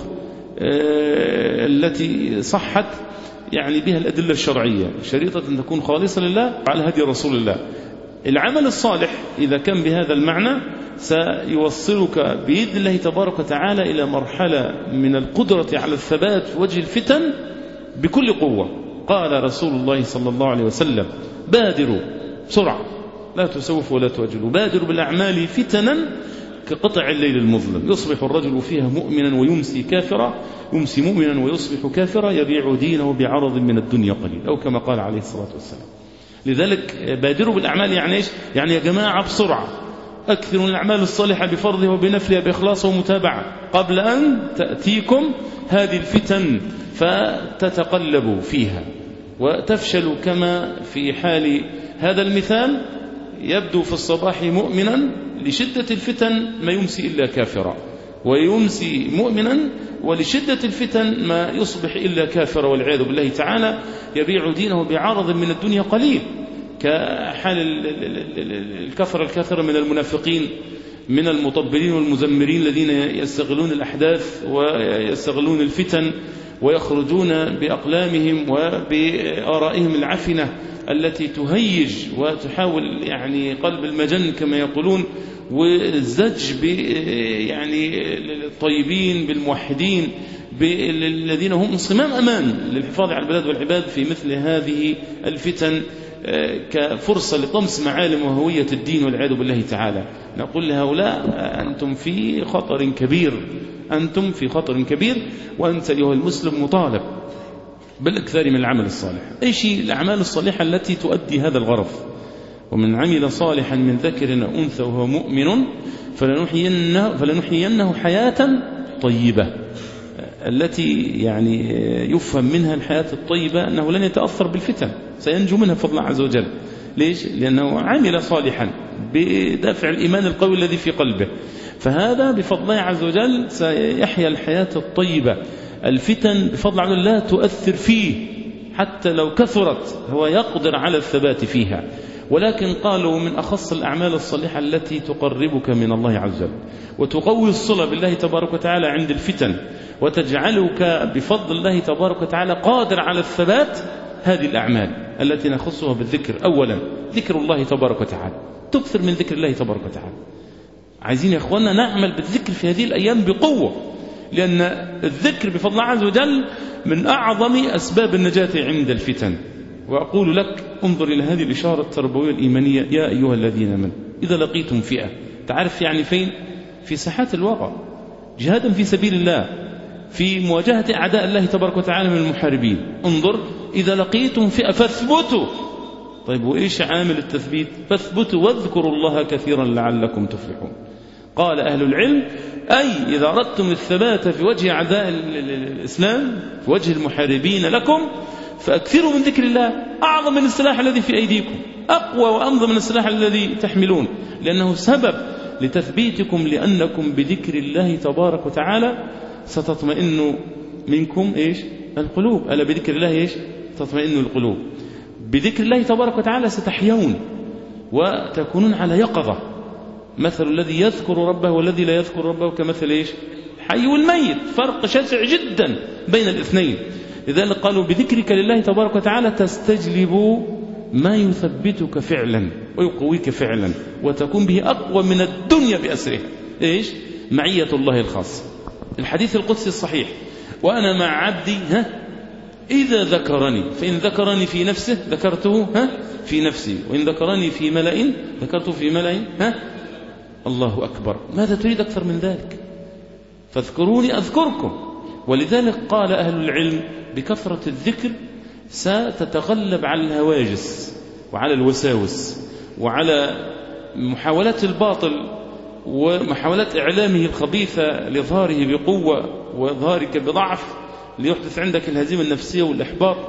التي صحت يعني بها الأدلة الشرعية، شريطة أن تكون خالصة لله على هدي رسول الله. العمل الصالح إذا كان بهذا المعنى سيوصلك بإذن الله تبارك وتعالى إلى مرحلة من القدرة على الثبات في وجه الفتن بكل قوة. قال رسول الله صلى الله عليه وسلم: بادروا بسرعة، لا تسوفوا ولا تؤجلوا، بادروا بالأعمال فتنا كقطع الليل المظلم، يصبح الرجل فيها مؤمنا ويمسي كافرا، يمسي مؤمنا ويصبح كافرا، يبيع دينه بعرض من الدنيا قليل، أو كما قال عليه الصلاة والسلام. لذلك بادروا بالأعمال يعني إيش؟ يعني يا جماعة بسرعة، أكثروا من الأعمال الصالحة بفرضها وبنفلها بإخلاص ومتابعة قبل أن تأتيكم هذه الفتن فتتقلبوا فيها وتفشلوا، كما في حال هذا المثال يبدو في الصباح مؤمنا لشدة الفتن ما يمسي إلا كافرا، ويمسي مؤمنا ولشدة الفتن ما يصبح إلا كافرا والعياذ بالله تعالى، يبيع دينه بعرض من الدنيا قليل، كحال الكثرة من المنافقين من المطبلين والمزمرين الذين يستغلون الأحداث ويستغلون الفتن ويخرجون بأقلامهم وبآرائهم العفنة التي تهيج وتحاول يعني قلب المجن كما يقولون، والزج يعني الطيبين بالموحدين بالذين هم صمام أمان للحفاظ على البلاد والعباد في مثل هذه الفتن كفرصة لطمس معالم وهوية الدين والعياذ بالله تعالى. نقول لهؤلاء أنتم في خطر كبير، أنتم في خطر كبير، وأنت أيها المسلم مطالب بالأكثر من العمل الصالح. أي شيء الأعمال الصالحة التي تؤدي هذا الغرض. ومن عمل صالحا من ذكر أو أنثى وهو مؤمن فلنحيينه حياة طيبة، التي يعني يفهم منها الحياة الطيبة أنه لن يتأثر بالفتن، سينجو منها بفضل الله عز وجل. ليش؟ لأنه عمل صالحا بدافع الإيمان القوي الذي في قلبه، فهذا بفضل الله عز وجل سيحيا الحياة الطيبة. الفتن بفضل الله لا تؤثر فيه حتى لو كثرت، هو يقدر على الثبات فيها. ولكن قالوا من أخص الأعمال الصالحة التي تقربك من الله عز وجل وتقوي الصلة بالله تبارك وتعالى عند الفتن وتجعلك بفضل الله تبارك وتعالى قادر على الثبات، هذه الأعمال التي نخصها بالذكر. أولا ذكر الله تبارك وتعالى، تكثر من ذكر الله تبارك وتعالى. عايزين يا أخوانا نعمل بالذكر في هذه الأيام بقوة، لأن الذكر بفضل الله عز وجل من أعظم أسباب النجاة عند الفتن. وأقول لك انظر إلى هذه الإشارة التربوية الإيمانية: يا أيها الذين آمنوا إذا لقيتم فئة، تعرف يعني فين؟ في ساحات الواقع، جهادا في سبيل الله، في مواجهة أعداء الله تبارك وتعالى من المحاربين. انظر: إذا لقيتم فئة فاثبتوا. طيب وإيش عامل التثبيت؟ فاثبتوا واذكروا الله كثيرا لعلكم تفلحون. قال أهل العلم: أي إذا أردتم الثبات في وجه أعداء الإسلام، في وجه المحاربين لكم، فأكثروا من ذكر الله، أعظم من السلاح الذي في أيديكم، أقوى وأمضى من السلاح الذي تحملون، لأنه سبب لتثبيتكم، لأنكم بذكر الله تبارك وتعالى ستطمئن منكم إيش؟ القلوب. ألا بذكر الله إيش؟ تطمئن القلوب. بذكر الله تبارك وتعالى ستحيون وتكونون على يقظة. مثل الذي يذكر ربه والذي لا يذكر ربه كمثل إيش؟ الحي والميت، فرق شاسع جدا بين الاثنين. لذلك قالوا: بذكرك لله تبارك وتعالى تستجلب ما يثبتك فعلا ويقويك فعلا، وتكون به أقوى من الدنيا بأسره. إيش؟ معية الله الخاص. الحديث القدسي الصحيح: وأنا مع عبدي إذا ذكرني، فإن ذكرني في نفسه ذكرته في نفسي، وإن ذكرني في ملأ ذكرته في ملأ. الله أكبر، ماذا تريد أكثر من ذلك؟ فاذكروني أذكركم. ولذلك قال أهل العلم: بكثرة الذكر ستتغلب على الهواجس وعلى الوساوس وعلى محاولات الباطل ومحاولات إعلامه الخبيثة لإظهاره بقوة وإظهارك بضعف، ليحدث عندك الهزيمة النفسية والإحباط،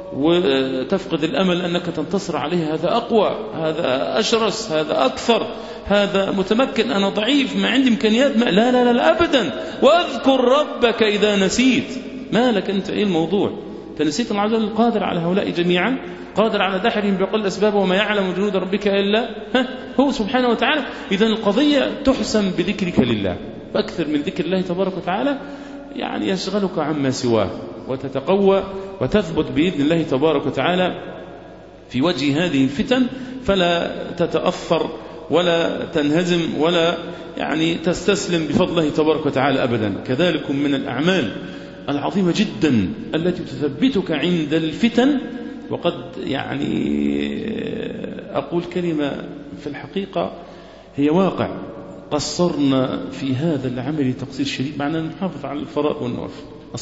وتفقد الأمل أنك تنتصر عليه. هذا أقوى، هذا أشرس، هذا أكثر، هذا متمكن، أنا ضعيف، ما عندي إمكانيات، لا لا لا لا أبدا. وأذكر ربك إذا نسيت. ما لك أنت؟ إيه الموضوع؟ فنسيت الله عز وجل قادر على هؤلاء جميعا، قادر على دحرهم بكل أسباب، وما يعلم جنود ربك إلا هو سبحانه وتعالى. إذن القضية تحسم بذكرك لله، فأكثر من ذكر الله تبارك وتعالى، يعني يشغلك عما سواه، وتتقوى وتثبت بإذن الله تبارك وتعالى في وجه هذه الفتن، فلا تتأثر ولا تنهزم ولا يعني تستسلم بفضل الله تبارك وتعالى أبدا. كذلك من الأعمال العظيمة جدا التي تثبتك عند الفتن. وقد يعني أقول كلمة في الحقيقة هي واقع، قصرنا في هذا العمل تقصير شديد، معنا نحافظ على الفرائض والنوافل.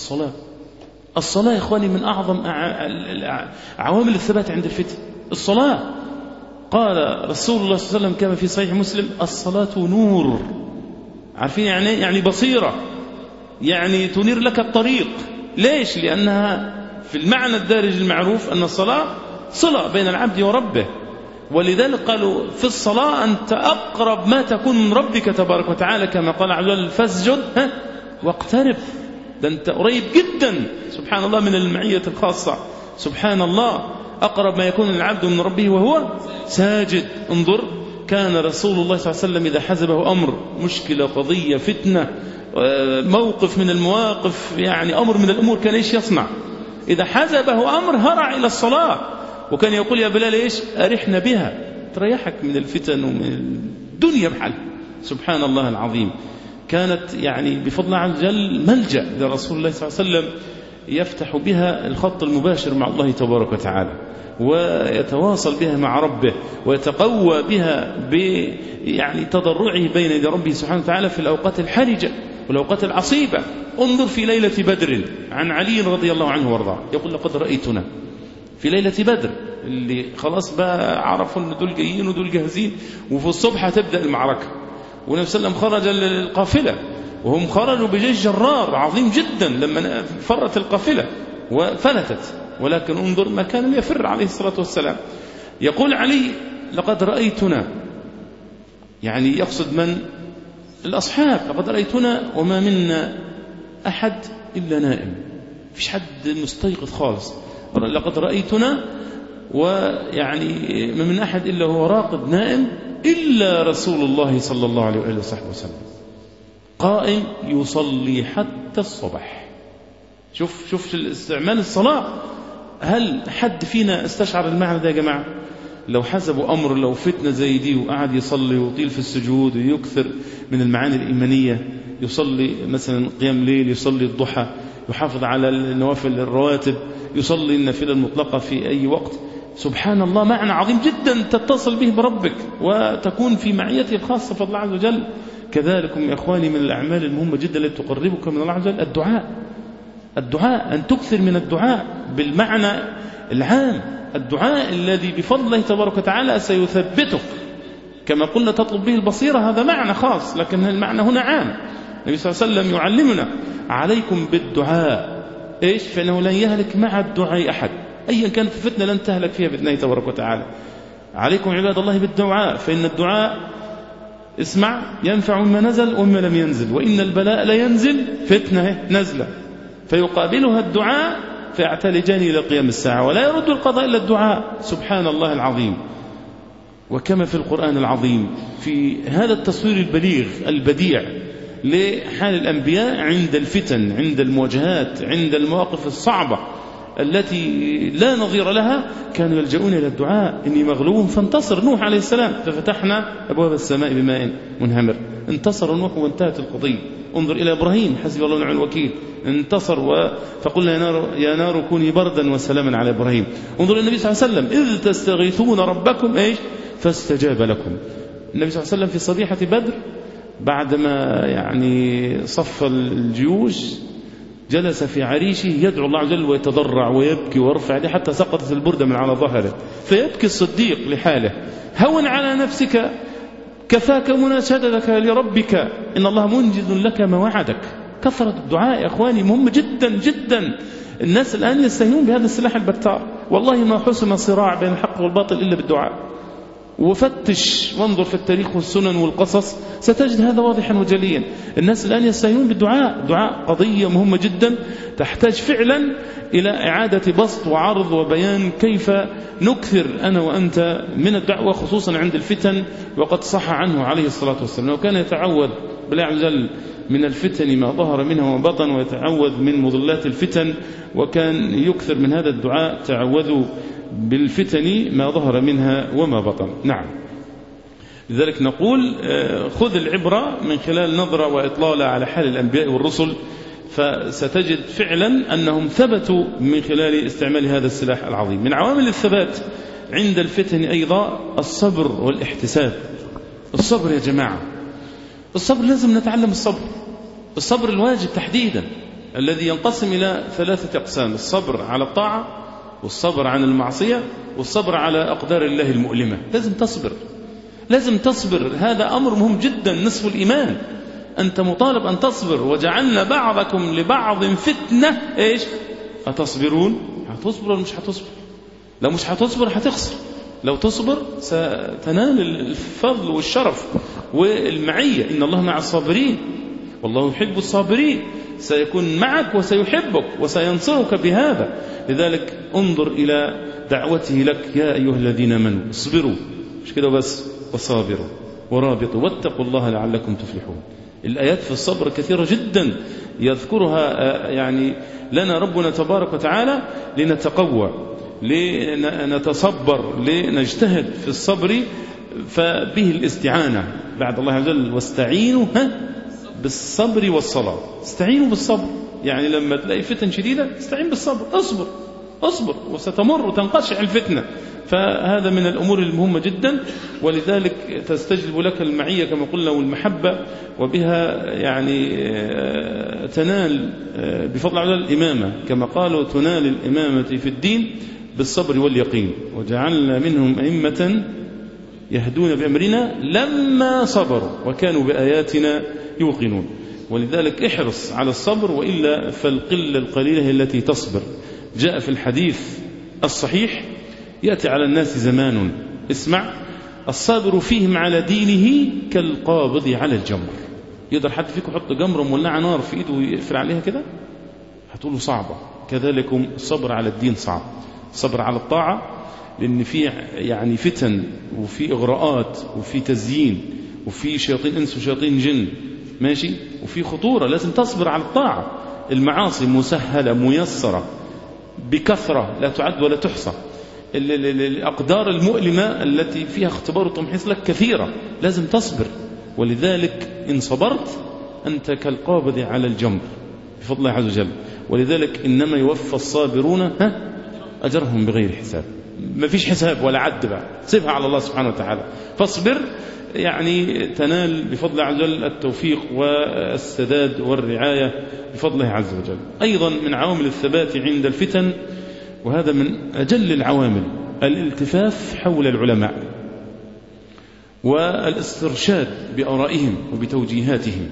الصلاة يا إخواني من أعظم عوامل الثبات عند الفتن. الصلاة قال رسول الله صلى الله عليه وسلم كما في صحيح مسلم: الصلاة نور. عارفين يعني بصيرة، يعني تنير لك الطريق. ليش؟ لأنها في المعنى الدارج المعروف أن الصلاة صلة بين العبد وربه، ولذلك قالوا في الصلاة أنت أقرب ما تكون من ربك تبارك وتعالى، كما قال عز وجل: فاسجد واقترب. ده أنت قريب جدا سبحان الله من المعية الخاصة. سبحان الله، أقرب ما يكون العبد من ربه وهو ساجد. انظر، كان رسول الله صلى الله عليه وسلم إذا حزبه أمر، مشكلة، قضية، فتنة، موقف من المواقف، يعني أمر من الأمور، كان إيش يصنع؟ إذا حزبه أمر هرع إلى الصلاة، وكان يقول: يا بلال إيش؟ أرحنا بها، تريحك من الفتن ومن الدنيا بحال. سبحان الله العظيم. كانت يعني بفضل الله عز وجل ملجأ لرسول الله صلى الله عليه وسلم يفتح بها الخط المباشر مع الله تبارك وتعالى، ويتواصل بها مع ربه، ويتقوى بها يعني تضرعه بين يدي ربه سبحانه وتعالى في الأوقات الحرجة والأوقات العصيبة. انظر في ليلة بدر عن علي رضي الله عنه وارضاه، يقول: لقد رأيتنا في ليلة بدر، اللي خلاص بقى عرفوا ان دول جايين ودول جاهزين، وفي الصبح هتبدأ المعركة، والنبي صلى الله عليه وسلم خرج للقافلة، وهم خرجوا بجيش جرار عظيم جدا لما فرت القافلة وفلتت، ولكن انظر ما كان يفر عليه الصلاة والسلام. يقول علي: لقد رأيتنا، يعني يقصد من؟ الأصحاب. لقد رأيتنا وما منا أحد إلا نائم، فيش حد مستيقظ خالص. لقد رأيتنا ويعني ما من أحد إلا هو راقد نائم، إلا رسول الله صلى الله عليه وآله وصحبه وسلم قائم يصلي حتى الصبح. شوف الاستعمال الصلاة. هل حد فينا استشعر المعنى ده يا جماعة؟ لو حسبوا أمر، لو فتنة زي دي وقعد يصلي ويطيل في السجود ويكثر من المعاني الإيمانية، يصلي مثلا قيام ليل، يصلي الضحى، يحافظ على النوافل الرواتب، يصلي النافلة المطلقة في أي وقت، سبحان الله، معنى عظيم جدا تتصل به بربك وتكون في معيته الخاصة فضل الله عز وجل. كذلكم يا أخواني من الأعمال المهمة جدا التي تقربك من الله عز وجل الدعاء، أن تكثر من الدعاء بالمعنى العام، الدعاء الذي بفضل الله تبارك وتعالى سيثبتك، كما قلنا تطلب به البصيرة، هذا معنى خاص، لكن المعنى هنا عام. النبي صلى الله عليه وسلم يعلمنا: عليكم بالدعاء، إيش؟ فإنه لن يهلك مع الدعاء أحد، أيا كانت الفتنة لن تهلك فيها بإذن الله تبارك وتعالى. عليكم عباد الله بالدعاء، فإن الدعاء، اسمع، ينفع مما نزل ومما لم ينزل، وإن البلاء لا ينزل، فتنة نزلة فيقابلها الدعاء فيعتلجان إلى قيام الساعة، ولا يرد القضاء إلا الدعاء. سبحان الله العظيم. وكما في القرآن العظيم في هذا التصوير البليغ البديع لحال الأنبياء عند الفتن، عند المواجهات، عند المواقف الصعبة التي لا نظير لها، كانوا يلجؤون إلى الدعاء: إني مغلوب فانتصر. نوح عليه السلام: ففتحنا أبواب السماء بماء منهمر، انتصر نوح وانتهت القضية. انظر إلى إبراهيم: حسبي الله ونعم الوكيل، انتصر فقلنا يا نار كوني بردا وسلاما على إبراهيم. انظر النبي صلى الله عليه وسلم: إذ تستغيثون ربكم إيش؟ فاستجاب لكم. النبي صلى الله عليه وسلم في صبيحة بدر بعدما يعني صف الجيوش جلس في عريشه يدعو الله عز وجل ويتضرع ويبكي ويرفع يديه حتى سقطت البردة من على ظهره، فيبكي الصديق لحاله: هون على نفسك، كفاك مناشدتك لربك، إن الله منجز لك ما وعدك. كثرة الدعاء يا أخواني مهم جدا جدا. الناس الآن يستهينون بهذا السلاح البتار، والله ما حسم صراع بين الحق والباطل إلا بالدعاء. وفتش وانظر في التاريخ والسنن والقصص ستجد هذا واضحا وجليا. الناس الآن يستهينون بالدعاء. دعاء قضية مهمة جدا تحتاج فعلا إلى إعادة بسط وعرض وبيان كيف نكثر أنا وأنت من الدعوة، خصوصا عند الفتن. وقد صح عنه عليه الصلاة والسلام وكان يتعوذ بالله عز وجل من الفتن ما ظهر منها وما بطن، ويتعوذ من مضلات الفتن، وكان يكثر من هذا الدعاء: تعوذوا بالفتن ما ظهر منها وما بطن. نعم، لذلك نقول خذ العبرة من خلال نظرة وإطلالة على حال الأنبياء والرسل، فستجد فعلا أنهم ثبتوا من خلال استعمال هذا السلاح العظيم. من عوامل الثبات عند الفتن أيضا الصبر والاحتساب. الصبر يا جماعة، الصبر لازم نتعلم الصبر الواجب تحديدا، الذي ينقسم إلى 3 أقسام: الصبر على الطاعة، والصبر عن المعصية والصبر على أقدار الله المؤلمة. لازم تصبر، لازم تصبر، هذا أمر مهم جدا، نصف الإيمان. أنت مطالب أن تصبر. وجعلنا بعضكم لبعض فتنة، إيش؟ أتصبرون؟ هتصبر ولا مش هتصبر؟ لو مش هتصبر هتخسر، لو تصبر ستنال الفضل والشرف والمعية. إن الله مع الصابرين والله يحب الصابرين، سيكون معك وسيحبك وسينصرك بهذا. لذلك انظر إلى دعوته لك: يا أيها الذين آمنوا اصبروا، مش كده بس، وصابروا ورابطوا واتقوا الله لعلكم تفلحون. الآيات في الصبر كثيرة جدا يذكرها يعني لنا ربنا تبارك وتعالى لنتقوى، لنتصبر، لنجتهد في الصبر، فبه الاستعانة بعد الله عز وجل: واستعينوا بالصبر والصلاة. استعينوا بالصبر، يعني لما تلاقي فتن شديدة استعين بالصبر، اصبر وستمر وتنقشع الفتنة. فهذا من الأمور المهمة جدا، ولذلك تستجلب لك المعية كما قلنا والمحبة، وبها يعني تنال بفضل الله الإمامة، كما قالوا: تنال الإمامة في الدين بالصبر واليقين، وجعلنا منهم أئمة يهدون بأمرنا لما صبروا وكانوا بآياتنا يوقنون. ولذلك احرص على الصبر، وإلا فالقلة القليلة التي تصبر. جاء في الحديث الصحيح: يأتي على الناس زمان، اسمع: الصابر فيهم على دينه كالقابض على الجمر. يقدر حد فيكم يحط جمرة مولعة نار في إيده ويقفل عليها كده؟ هتقولوا صعبة. كذلكم الصبر على الدين صعب. الصبر على الطاعة، لأن في يعني فتن وفي إغراءات وفي تزيين وفي شياطين إنس وشياطين جن، ماشي، وفي خطورة. لازم تصبر على الطاعة. المعاصي مسهلة ميسرة بكثرة لا تعد ولا تحصى. الأقدار المؤلمة التي فيها اختبار وتمحيص لك كثيرة، لازم تصبر. ولذلك إن صبرت أنت كالقابض على الجمر بفضل الله عز وجل. ولذلك إنما يوفى الصابرون أجرهم بغير حساب. ما فيش حساب ولا عد بقى، سيبها على الله سبحانه وتعالى. فاصبر، يعني تنال بفضل الله عز وجل التوفيق والسداد والرعاية بفضل الله عز وجل. أيضا من عوامل الثبات عند الفتن، وهذا من أجل العوامل، الالتفاف حول العلماء والاسترشاد بآرائهم وبتوجيهاتهم.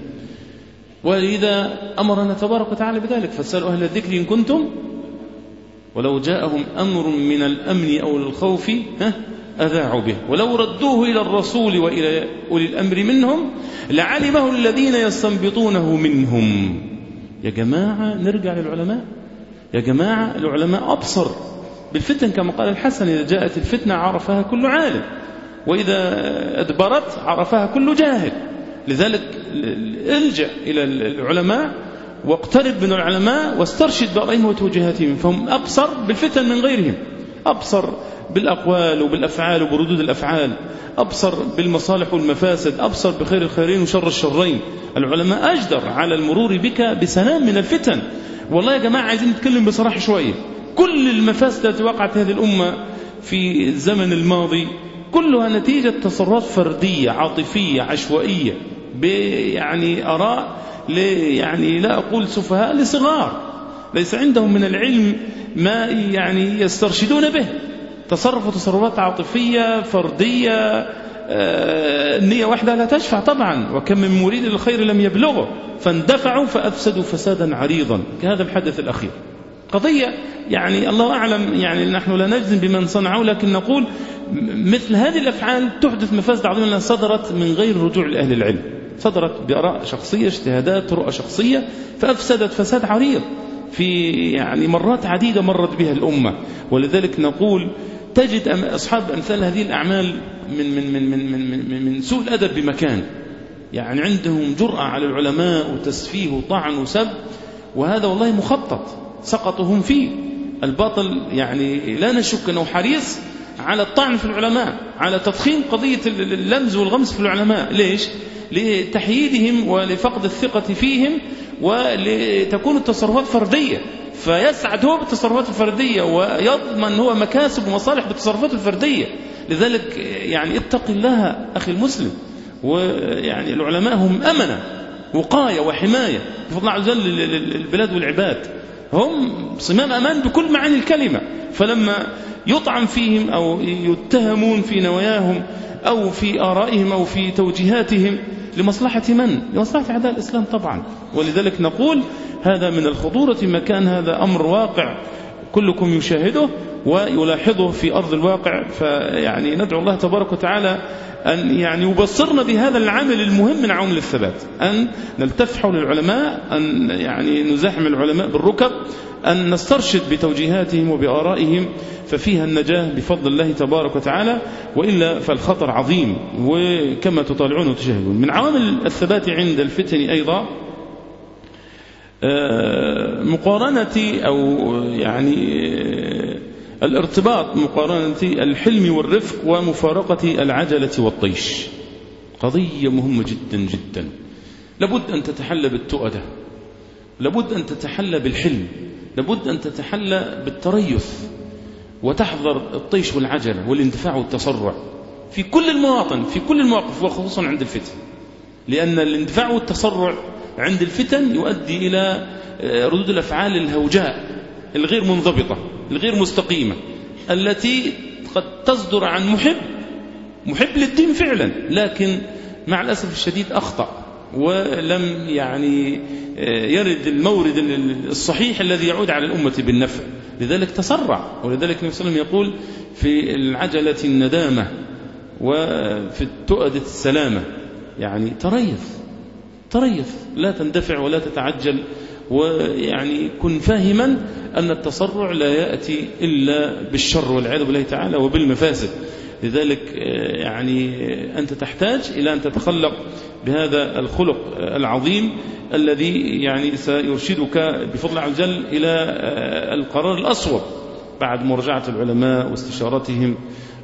ولذا أمرنا تبارك وتعالى بذلك: فاسألوا أهل الذكر إن كنتم، ولو جاءهم أمر من الأمن أو الخوف أذاعوا به، ولو ردوه إلى الرسول وإلى أولي الأمر منهم لعلمه الذين يستنبطونه منهم. يا جماعة نرجع للعلماء، يا جماعة العلماء أبصر بالفتن، كما قال الحسن: إذا جاءت الفتنة عرفها كل عالم، وإذا أدبرت عرفها كل جاهل. لذلك الجأ إلى العلماء واقترب من العلماء واسترشد بآرائهم وتوجيهاتهم، فهم أبصر بالفتن من غيرهم، أبصر بالأقوال وبالأفعال وبردود الأفعال، أبصر بالمصالح والمفاسد، أبصر بخير الخيرين وشر الشرين. العلماء أجدر على المرور بك بسلام من الفتن. والله يا جماعة عايزين نتكلم بصراحة شوية. كل المفاسد التي وقعت هذه الأمة في الزمن الماضي كلها نتيجة تصرفات فردية عاطفية عشوائية، يعني آراء يعني لا أقول سفهاء، لصغار ليس عندهم من العلم ما يعني يسترشدون به. تصرفات عاطفية فردية، النية واحدة لا تشفع طبعا، وكم من مريد للخير لم يبلغه، فاندفعوا فأفسدوا فسادا عريضا كهذا الحدث الأخير. قضية يعني الله أعلم، يعني نحن لا نجزم بمن صنعوا، لكن نقول مثل هذه الأفعال تحدث مفاسد عظيمة لأنها صدرت من غير رجوع لأهل العلم، صدرت بآراء شخصية، اجتهادات، رؤى شخصية، فأفسدت فساد عريض في يعني مرات عديدة مرت بها الأمة. ولذلك نقول تجد أصحاب أمثال هذه الأعمال من سوء الأدب بمكان، يعني عندهم جرأة على العلماء وتسفيه وطعن وسب، وهذا والله مخطط سقطهم فيه. الباطل يعني لا نشك أنه حريص على الطعن في العلماء، على تضخيم قضية اللمز والغمس في العلماء. ليش؟ لتحييدهم ولفقد الثقة فيهم، ولتكون التصرفات فردية، فيسعد هو بالتصرفات الفردية ويضمن هو مكاسب ومصالح بالتصرفات الفردية. لذلك يعني اتق الله أخي المسلم. ويعني العلماء هم أمنة وقاية وحماية بفضل الله عز وجل للبلاد والعباد. هم صمام أمان بكل معاني الكلمة، فلما يطعن فيهم أو يتهمون في نواياهم أو في آرائهم أو في توجيهاتهم لمصلحة من؟ لمصلحة أعداء الإسلام طبعا. ولذلك نقول هذا من الخطورة مكان، هذا أمر واقع كلكم يشاهده ويلاحظه في أرض الواقع. فيعني ندعو الله تبارك وتعالى أن يعني يبصرنا بهذا العامل المهم من عوامل الثبات، أن نلتف حول العلماء، أن يعني نزاحم العلماء بالركب، أن نسترشد بتوجيهاتهم وبآرائهم، ففيها النجاة بفضل الله تبارك وتعالى، وإلا فالخطر عظيم. وكما تطالعون وتشاهدون من عوامل الثبات عند الفتن أيضا مقارنة أو يعني الارتباط، مقارنة الحلم والرفق ومفارقة العجلة والطيش. قضية مهمة جدا جدا، لابد أن تتحلى بالتؤدة، لابد أن تتحلى بالحلم، لابد أن تتحلى بالتريث، وتحذر الطيش والعجلة والاندفاع والتسرع في كل المواطن، في كل المواقف، وخصوصا عند الفتن، لأن الاندفاع والتسرع عند الفتن يؤدي إلى ردود الأفعال الهوجاء الغير منضبطة الغير مستقيمة، التي قد تصدر عن محب للدين فعلا، لكن مع الأسف الشديد أخطأ ولم يعني يرد المورد الصحيح الذي يعود على الأمة بالنفع، لذلك تسرع. ولذلك النبي صلى الله عليه وسلم يقول في العجلة الندامة وفي التؤدة السلامة، يعني تريث، لا تندفع ولا تتعجل، ويعني كن فاهما أن التسرع لا يأتي إلا بالشر والعياذ بالله تعالى وبالمفاسد. لذلك يعني أنت تحتاج إلى أن تتخلق بهذا الخلق العظيم الذي يعني سيرشدك بفضل الله عز وجل إلى القرار الأصوب بعد مراجعة العلماء واستشارتهم،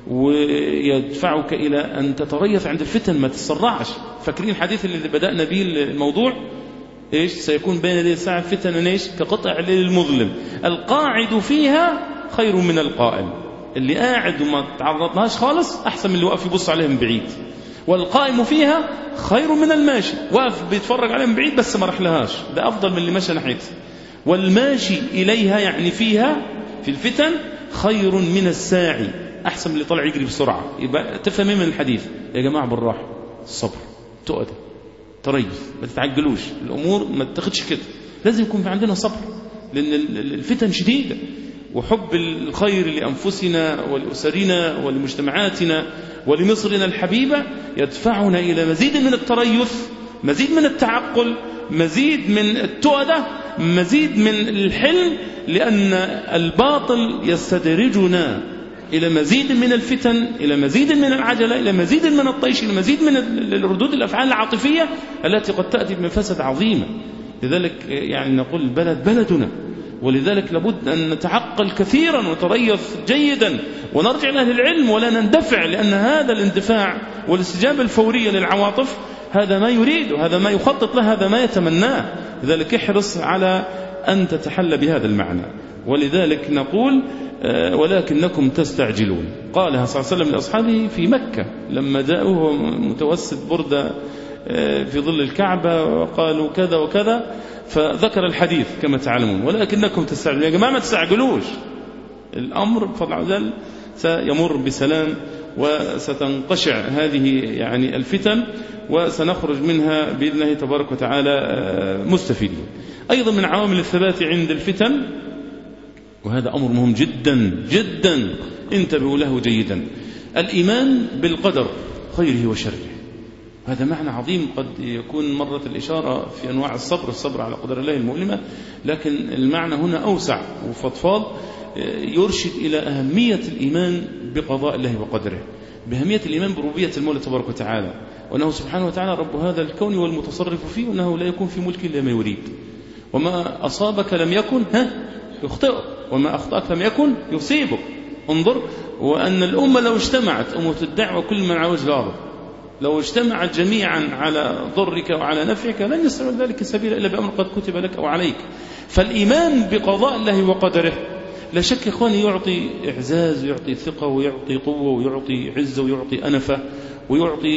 ويدفعك إلى أن تتريث عند الفتن، ما تسرعش. فاكرين الحديث اللي بدأنا به الموضوع إيش؟ سيكون بين يدي الساعة فتن إيش؟ كقطع الليل المظلم، القاعد فيها خير من القائم. اللي قاعد وما تعرضناش خالص أحسن من اللي واقف يبص عليها من بعيد، والقائم فيها خير من الماشي، واقف بيتفرج عليها من بعيد بس ما رحلهاش، ده أفضل من اللي مشى ناحيتها. والماشي إليها يعني فيها في الفتن خير من الساعي، أحسن من اللي طلع يجري بسرعة. يبقى تفهم من الحديث يا جماعة بالراحة، الصبر، تؤدى، تريث، ما تتعجلوش الأمور، ما تاخدش كده، لازم يكون في عندنا صبر، لأن الفتن شديدة، وحب الخير لأنفسنا ولأسرنا ولمجتمعاتنا ولمصرنا الحبيبة يدفعنا إلى مزيد من التريث، مزيد من التعقل، مزيد من التؤدة، مزيد من الحلم، لأن الباطل يستدرجنا إلى مزيد من الفتن، إلى مزيد من العجلة، إلى مزيد من الطيش، إلى مزيد من الردود الأفعال العاطفية التي قد تأتي بمفاسد عظيمة. لذلك يعني نقول البلد بلدنا، ولذلك لابد أن نتعقل كثيرا ونتريث جيدا ونرجع لأهل العلم ولا نندفع، لأن هذا الاندفاع والاستجابة الفورية للعواطف هذا ما يريد، وهذا ما يخطط له، هذا ما يتمناه. لذلك احرص على أن تتحلى بهذا المعنى. ولذلك نقول ولكنكم تستعجلون، قالها صلى الله عليه وسلم لأصحابه في مكة لما جاءوه متوسد بردة في ظل الكعبة وقالوا كذا وكذا، فذكر الحديث كما تعلمون ولكنكم تستعجلون. يا جماعة ما تستعجلوش، الأمر بفضل الله عز وجل سيمر بسلام، وستنقشع هذه يعني الفتن، وسنخرج منها بإذن الله تبارك وتعالى مستفيدين. أيضا من عوامل الثبات عند الفتن، وهذا أمر مهم جدا جدا انتبهوا له جيدا، الإيمان بالقدر خيره وشره. هذا معنى عظيم، قد يكون مرت الإشارة في أنواع الصبر على قدر الله المؤلمة، لكن المعنى هنا أوسع وفضفاض، يرشد إلى أهمية الإيمان بقضاء الله وقدره، بأهمية الإيمان بربوبية المولى تبارك وتعالى، وأنه سبحانه وتعالى رب هذا الكون والمتصرف فيه، وأنه لا يكون في ملك إلا ما يريد، وما أصابك لم يكن يخطئك، وما أخطأك لم يكن يصيبك. انظر، وأن الأمة لو اجتمعت، أمة الدعوة كل من على وجه الأرض، لو اجتمعت جميعا على ضرك وعلى نفعك لن يستطيع ذلك السبيل إلا بأمر قد كتب لك أو عليك. فالإيمان بقضاء الله وقدره لا شك إخواني يعطي إعزاز، ويعطي ثقة، ويعطي قوة، ويعطي عزة، ويعطي أنفة، ويعطي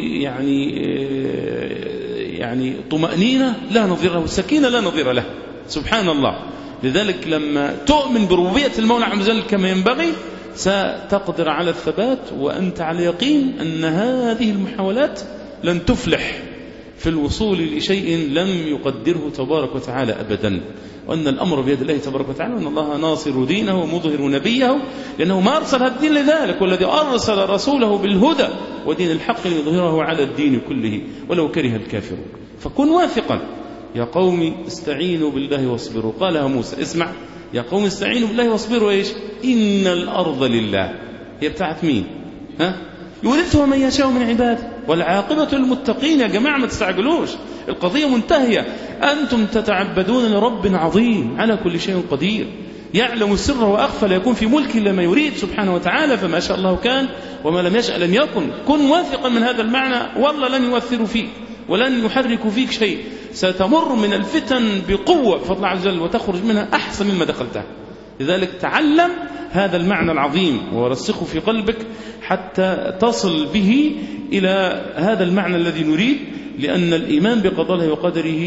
يعني طمأنينة لا نظير له، سكينة لا نظير له، سبحان الله. لذلك لما تؤمن بربوبية المولى عز وجل كما ينبغي ستقدر على الثبات، وأنت على يقين أن هذه المحاولات لن تفلح في الوصول لشيء لم يقدره تبارك وتعالى أبدا، وأن الأمر بيد الله تبارك وتعالى، وأن الله ناصر دينه ومظهر نبيه، لأنه ما أرسل هذا الدين لذلك، والذي أرسل رسوله بالهدى ودين الحق ليظهره على الدين كله ولو كره الكافرون. فكن واثقا يا قوم استعينوا بالله واصبروا. قالها موسى، اسمع يا قوم استعينوا بالله واصبروا، إيش؟ إن الأرض لله. هي بتاعت مين؟ يورثها من يشاء من عباده والعاقبة للمتقين. يا جماعة ما تستعجلوش، القضية منتهية. أنتم تتعبدون لرب عظيم على كل شيء قدير، يعلم السر وأخفى، لا يكون في ملكه إلا ما يريد سبحانه وتعالى، فما شاء الله كان وما لم يشأ لم يكن. كن واثقا من هذا المعنى، والله لن يؤثر فيك ولن يحرك فيك شيء. ستمر من الفتن بقوة بفضل الله عز وجل وتخرج منها أحسن مما دخلتها. لذلك تعلم هذا المعنى العظيم ورسخه في قلبك حتى تصل به إلى هذا المعنى الذي نريد، لأن الإيمان بقضاء الله وقدره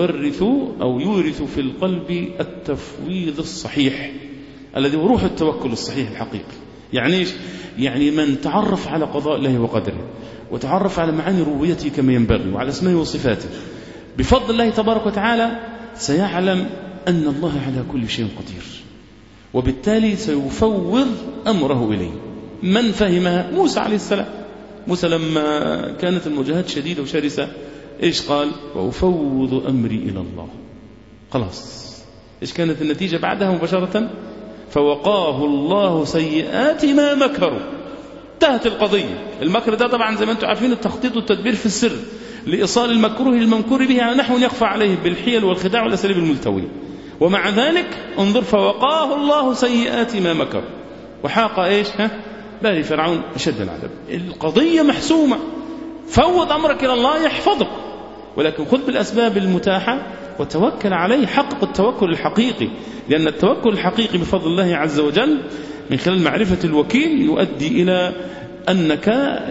يورث في القلب التفويض الصحيح الذي هو روح التوكل الصحيح الحقيقي. يعني إيش؟ يعني من تعرف على قضاء الله وقدره وتعرف على معاني ربوبيته كما ينبغي وعلى اسمه وصفاته بفضل الله تبارك وتعالى، سيعلم أن الله على كل شيء قدير، وبالتالي سيفوض أمره إليه. من فهمها؟ موسى عليه السلام. موسى لما كانت المواجهات شديدة وشرسة إيش قال؟ وأفوض أمري إلى الله. خلاص، إيش كانت النتيجة بعدها مباشرة؟ فوقاه الله سيئات ما مكروا. انتهت القضية. المكر ده طبعا زي ما انتم عارفين التخطيط والتدبير في السر لإيصال المكروه للمنكور به على نحو يخفى عليه بالحيل والخداع والأساليب الملتوية، ومع ذلك انظر فوقاه الله سيئات ما مكر وحاق إيش؟ بال فرعون أشد العذاب. القضية محسومة. فوض أمرك إلى الله يحفظك، ولكن خذ بالأسباب المتاحة وتوكل عليه. حقق التوكل الحقيقي، لأن التوكل الحقيقي بفضل الله عز وجل من خلال معرفة الوكيل يؤدي إلى أنك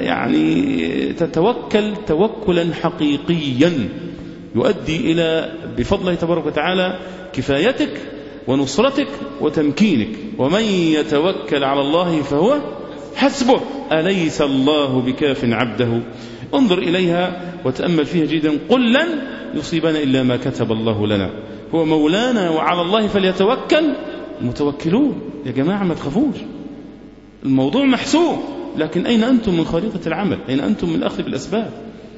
يعني تتوكل توكلا حقيقيا يؤدي إلى بفضل الله تبارك وتعالى كفايتك ونصرتك وتمكينك. ومن يتوكل على الله فهو حسبه أليس الله بكاف عبده. انظر إليها وتأمل فيها جيدا. قل لن يصيبنا إلا ما كتب الله لنا، هو مولانا وعلى الله فليتوكل المتوكلون. يا جماعة ما تخافوش، الموضوع محسوب، لكن أين أنتم من خريطة العمل؟ أين أنتم من الأخذ بالأسباب؟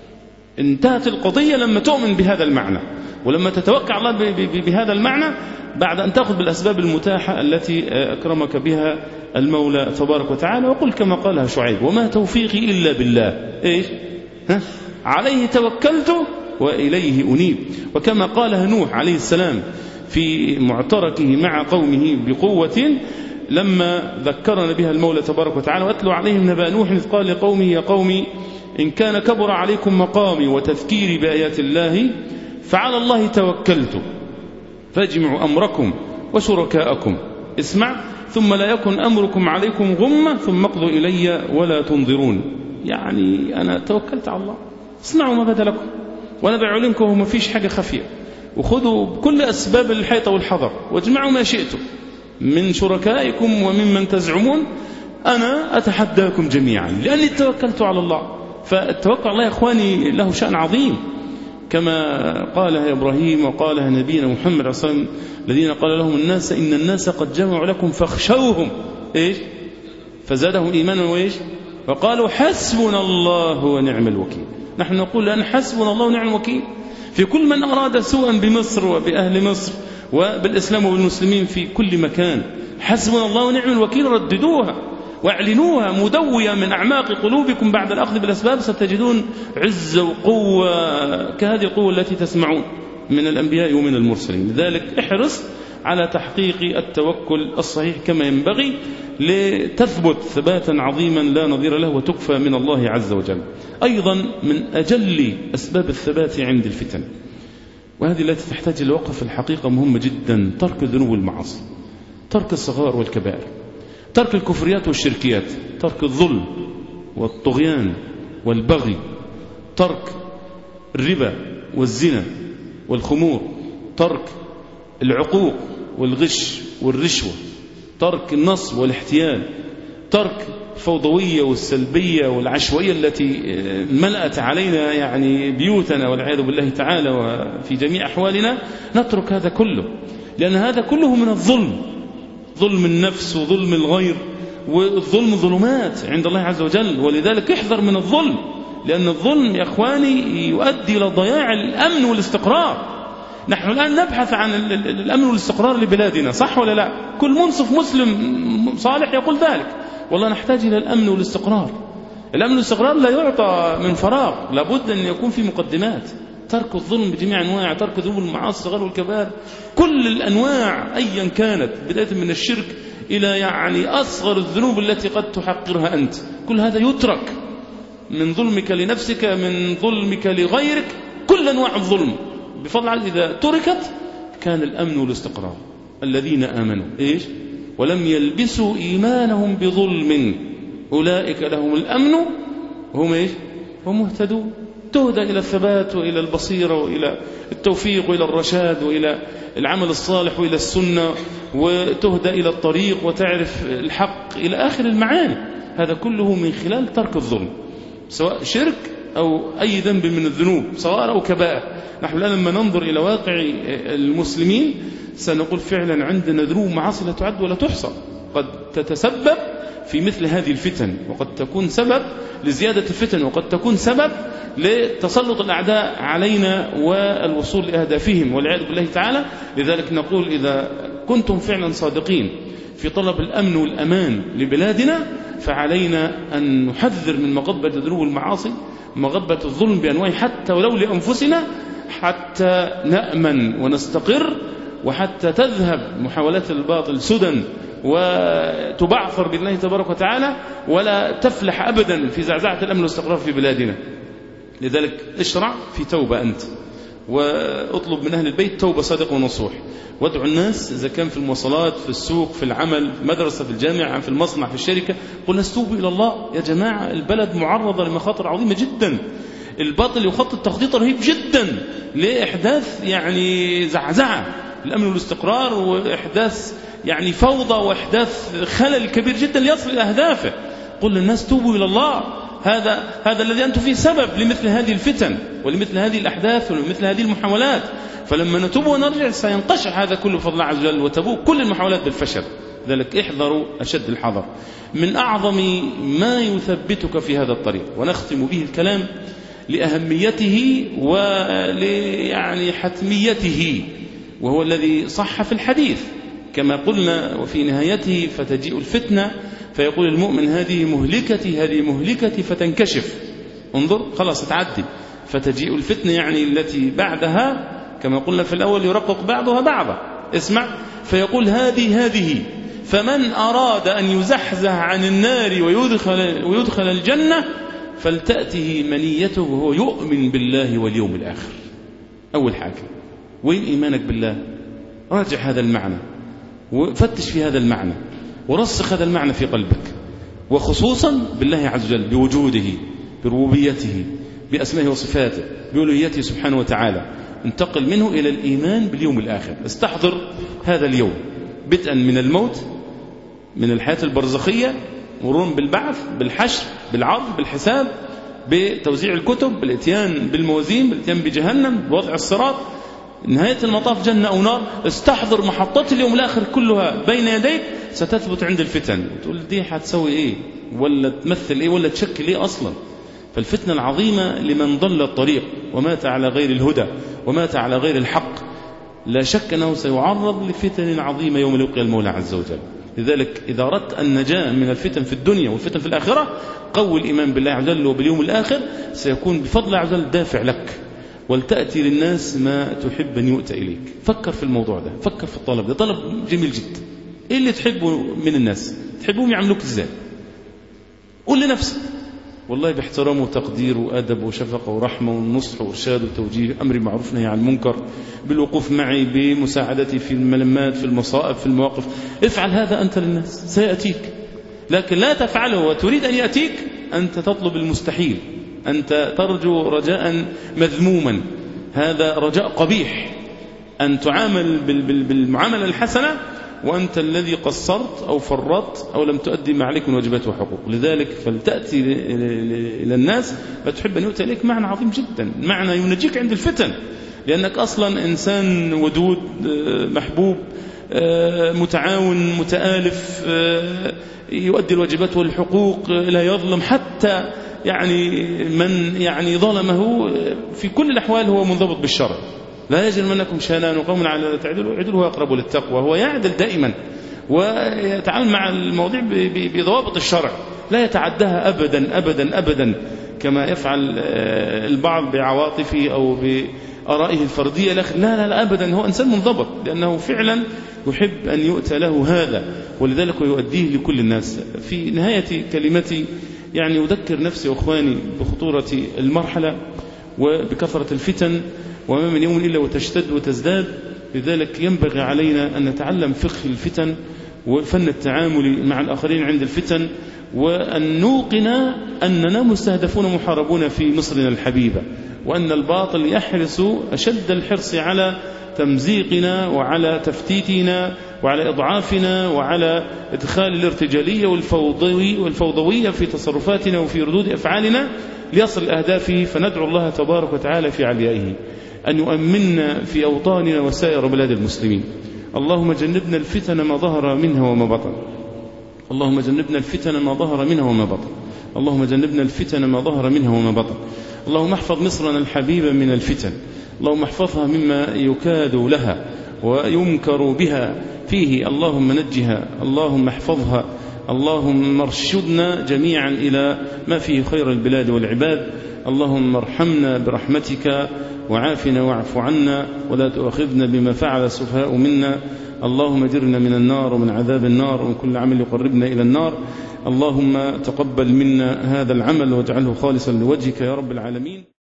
انتهت القضية لما تؤمن بهذا المعنى، ولما تتوكل على الله بهذا المعنى بعد أن تأخذ بالأسباب المتاحة التي أكرمك بها المولى تبارك وتعالى. وقل كما قالها شعيب: وما توفيقي إلا بالله. إيش؟ عليه توكلت وإليه أنيب. وكما قالها نوح عليه السلام في معتركه مع قومه بقوة لما ذكرنا بها المولى تبارك وتعالى: واتلو عليهم نبأ نوح إذ قال لقومه يا قوم إن كان كبر عليكم مقامي وتذكيري بآيات الله فعلى الله توكلت فاجمعوا أمركم وشركاءكم، اسمع، ثم لا يكن أمركم عليكم غمة ثم اقضوا إلي ولا تنظرون. يعني أنا توكلت على الله، اصنعوا ما بدا لكم وأنا بعلمكم وما فيش حاجة خفية، وخذوا بكل أسباب الحيطة والحذر واجمعوا ما شئتم من شركائكم وممن تزعمون، أنا أتحداكم جميعا لأني توكلت على الله. فالتوكل على الله يا إخواني له شأن عظيم، كما قالها إبراهيم وقالها نبينا محمد صلى الله عليه وسلم: الذين قال لهم الناس إن الناس قد جمعوا لكم فاخشوهم إيش؟ فزادهم إيمانا وإيش؟ وقالوا حسبنا الله ونعم الوكيل. نحن نقول لأن حسبنا الله ونعم الوكيل في كل من أراد سوءا بمصر وبأهل مصر وبالإسلام وبالمسلمين في كل مكان. حسبنا الله ونعم الوكيل رددوها واعلنوها مدوية من أعماق قلوبكم بعد الأخذ بالأسباب، ستجدون عزة وقوة كهذه القوة التي تسمعون من الأنبياء ومن المرسلين. لذلك احرص على تحقيق التوكل الصحيح كما ينبغي لتثبت ثباتا عظيما لا نظير له وتكفى من الله عز وجل. أيضا من أجل أسباب الثبات عند الفتن، وهذه التي تحتاج إلى وقف الحقيقة مهمة جدا: ترك الذنوب والمعاصي، ترك الصغائر والكبائر، ترك الكفريات والشركيات، ترك الظلم والطغيان والبغي، ترك الربا والزنا والخمور، ترك العقوق والغش والرشوة، ترك النصب والاحتيال، ترك الفوضوية والسلبية والعشوائية التي ملأت علينا يعني بيوتنا والعياذ بالله تعالى وفي جميع أحوالنا. نترك هذا كله، لأن هذا كله من الظلم، ظلم النفس وظلم الغير، والظلم ظلمات عند الله عز وجل. ولذلك احذر من الظلم، لأن الظلم يا أخواني يؤدي إلى ضياع الأمن والاستقرار. نحن الآن نبحث عن الأمن والاستقرار لبلادنا، صح ولا لا؟ كل منصف مسلم صالح يقول ذلك. والله نحتاج إلى الأمن والاستقرار. الأمن والاستقرار لا يعطى من فراغ، لابد أن يكون في مقدمات. ترك الظلم بجميع أنواع، ترك ذنوب المعاصي الصغار والكبار، كل الأنواع أيا كانت، بداية من الشرك إلى يعني أصغر الذنوب التي قد تحقرها أنت، كل هذا يترك. من ظلمك لنفسك، من ظلمك لغيرك، كل أنواع الظلم بفضل الله إذا تركت كان الأمن والاستقرار. الذين آمنوا إيش؟ ولم يلبسوا إيمانهم بظلم أولئك لهم الأمن هم إيش؟ هم مهتدون. تهدى إلى الثبات وإلى البصيرة وإلى التوفيق وإلى الرشاد وإلى العمل الصالح وإلى السنة، وتهدى إلى الطريق وتعرف الحق إلى آخر المعاني. هذا كله من خلال ترك الظلم، سواء شرك أو أي ذنب من الذنوب صغار أو كبائر. نحن الآن لما ننظر إلى واقع المسلمين سنقول فعلا عندنا ذنوب معاصي لا تعد ولا تحصى، قد تتسبب في مثل هذه الفتن، وقد تكون سبب لزيادة الفتن، وقد تكون سبب لتسلط الأعداء علينا والوصول لأهدافهم والعياذ بالله تعالى. لذلك نقول إذا كنتم فعلا صادقين في طلب الأمن والأمان لبلادنا، فعلينا أن نحذر من مغبة ذنوب المعاصي، مغبة الظلم بأنواعه، حتى ولو لأنفسنا، حتى نأمن ونستقر، وحتى تذهب محاولات الباطل سدى وتبعثر بالله تبارك وتعالى، ولا تفلح أبدا في زعزعة الأمن والاستقرار في بلادنا. لذلك اشرع في توبة أنت، واطلب من أهل البيت توبة صادقة ونصوح، وادعو الناس إذا كان في المواصلات، في السوق، في العمل، في المدرسة، في الجامعة، في المصنع، في الشركة، قل الناس توبوا إلى الله. يا جماعة البلد معرضة لمخاطر عظيمة جدا، الباطل يخطط تخطيط رهيب جدا لإحداث يعني زعزعة الأمن والاستقرار، وإحداث يعني فوضى، وإحداث خلل كبير جدا ليصل إلى أهدافه. قل للناس توبوا إلى الله، هذا الذي أنتم فيه سبب لمثل هذه الفتن ولمثل هذه الأحداث ولمثل هذه المحاولات. فلما نتوب ونرجع سينقشع هذا كله بفضل الله عز وجل، وتبوء كل المحاولات بالفشل. ذلك احذروا أشد الحذر. من أعظم ما يثبتك في هذا الطريق، ونختم به الكلام لأهميته وليعني حتميته، وهو الذي صح في الحديث كما قلنا وفي نهايته: فتجيء الفتنة فيقول المؤمن هذه مهلكتي هذه مهلكتي فتنكشف. انظر خلاص تعدي. فتجيء الفتنة يعني التي بعدها، كما قلنا في الأول يرقق بعضها بعضا. اسمع: فيقول هذه فمن أراد أن يزحزح عن النار ويدخل الجنة فلتأته منيته وهو يؤمن بالله واليوم الآخر. أول حاجة، وين إيمانك بالله؟ راجع هذا المعنى وفتش في هذا المعنى ورسخ هذا المعنى في قلبك، وخصوصا بالله عز وجل، بوجوده، بربوبيته، بأسمائه وصفاته، بألوهيته سبحانه وتعالى. انتقل منه إلى الإيمان باليوم الآخر. استحضر هذا اليوم بدءا من الموت، من الحياة البرزخية، مرورا بالبعث، بالحشر، بالعرض، بالحساب، بتوزيع الكتب، بالاتيان بالموازين، بالاتيان بجهنم، بوضع الصراط، نهاية المطاف جنة أو نار. استحضر محطات اليوم الآخر كلها بين يديك، ستثبت عند الفتن. وتقول دي هتسوي إيه، ولا تمثل إيه، ولا تشكل إيه أصلا. فالفتنة العظيمة لمن ضل الطريق ومات على غير الهدى ومات على غير الحق، لا شك أنه سيعرض لفتن عظيمة يوم يلقى المولى عز وجل. لذلك إذا أردت النجاة من الفتن في الدنيا والفتن في الآخرة، قوي الإيمان بالله عز وجل وباليوم الآخر، سيكون بفضل الله عز وجل دافع لك، ولتأتي للناس ما تحب أن يؤتى إليك. فكر في الموضوع ده، فكر في الطلب ده، طلب جميل جدا. إيه اللي تحبه من الناس؟ تحبهم يعملوك إزاي؟ قول لنفسك والله باحترام وتقدير وأدب وشفقة ورحمة ونصح وإرشاد وتوجيه، أمر معروف نهي عن المنكر، بالوقوف معي، بمساعدتي في الملمات، في المصائب، في المواقف. افعل هذا أنت للناس سيأتيك. لكن لا تفعله وتريد أن يأتيك، أنت تطلب المستحيل، أنت ترجو رجاء مذموما، هذا رجاء قبيح. أن تعامل بالمعاملة الحسنة وأنت الذي قصرت أو فرطت أو لم تؤدي ما عليك من واجبات وحقوق. لذلك فلتأتي إلى الناس لا تحب أن يؤتى إليك معنى عظيم جدا، معنى ينجيك عند الفتن، لأنك أصلا إنسان ودود محبوب متعاون متآلف يؤدي الواجبات والحقوق لا يظلم حتى يعني من يعني ظلمه، في كل الأحوال هو منضبط بالشرع. لا يجرمنكم شنآن قوم على ألا تعدلوا اعدلوا هو أقرب للتقوى. هو يعدل دائما ويتعامل مع المواضيع بضوابط الشرع، لا يتعداها أبدا أبدا أبدا كما يفعل البعض بعواطفه أو بآرائه الفردية. لا لا لا أبدا، هو إنسان منضبط لأنه فعلا يحب أن يؤتى له هذا، ولذلك يؤديه لكل الناس. في نهاية كلمتي يعني أذكر نفسي وأخواني بخطورة المرحلة وبكثرة الفتن، وما من يوم إلا وتشتد وتزداد. لذلك ينبغي علينا أن نتعلم فقه الفتن وفن التعامل مع الآخرين عند الفتن، وأن نوقن أننا مستهدفون محاربون في مصرنا الحبيبة، وأن الباطل يحرص أشد الحرص على تمزيقنا وعلى تفتيتنا وعلى إضعافنا وعلى إدخال الارتجالية والفوضوية في تصرفاتنا وفي ردود أفعالنا ليصل أهدافه. فندعو الله تبارك وتعالى في عليائه أن يؤمننا في أوطاننا وسائر بلاد المسلمين. اللهم جنبنا الفتن ما ظهر منها وما بطن، اللهم جنبنا الفتن ما ظهر منها وما بطن، اللهم جنبنا الفتن ما ظهر منها وما بطن. اللهم احفظ مصرنا الحبيبة من الفتن، اللهم احفظها مما يكاد لها ويمكر بها فيه، اللهم نجها، اللهم احفظها، اللهم ارشدنا جميعا إلى ما فيه خير البلاد والعباد. اللهم ارحمنا برحمتك وعافنا واعف عنا ولا تؤاخذنا بما فعل السفهاء منا. اللهم اجرنا من النار ومن عذاب النار ومن كل عمل يقربنا إلى النار. اللهم تقبل منا هذا العمل واجعله خالصا لوجهك يا رب العالمين.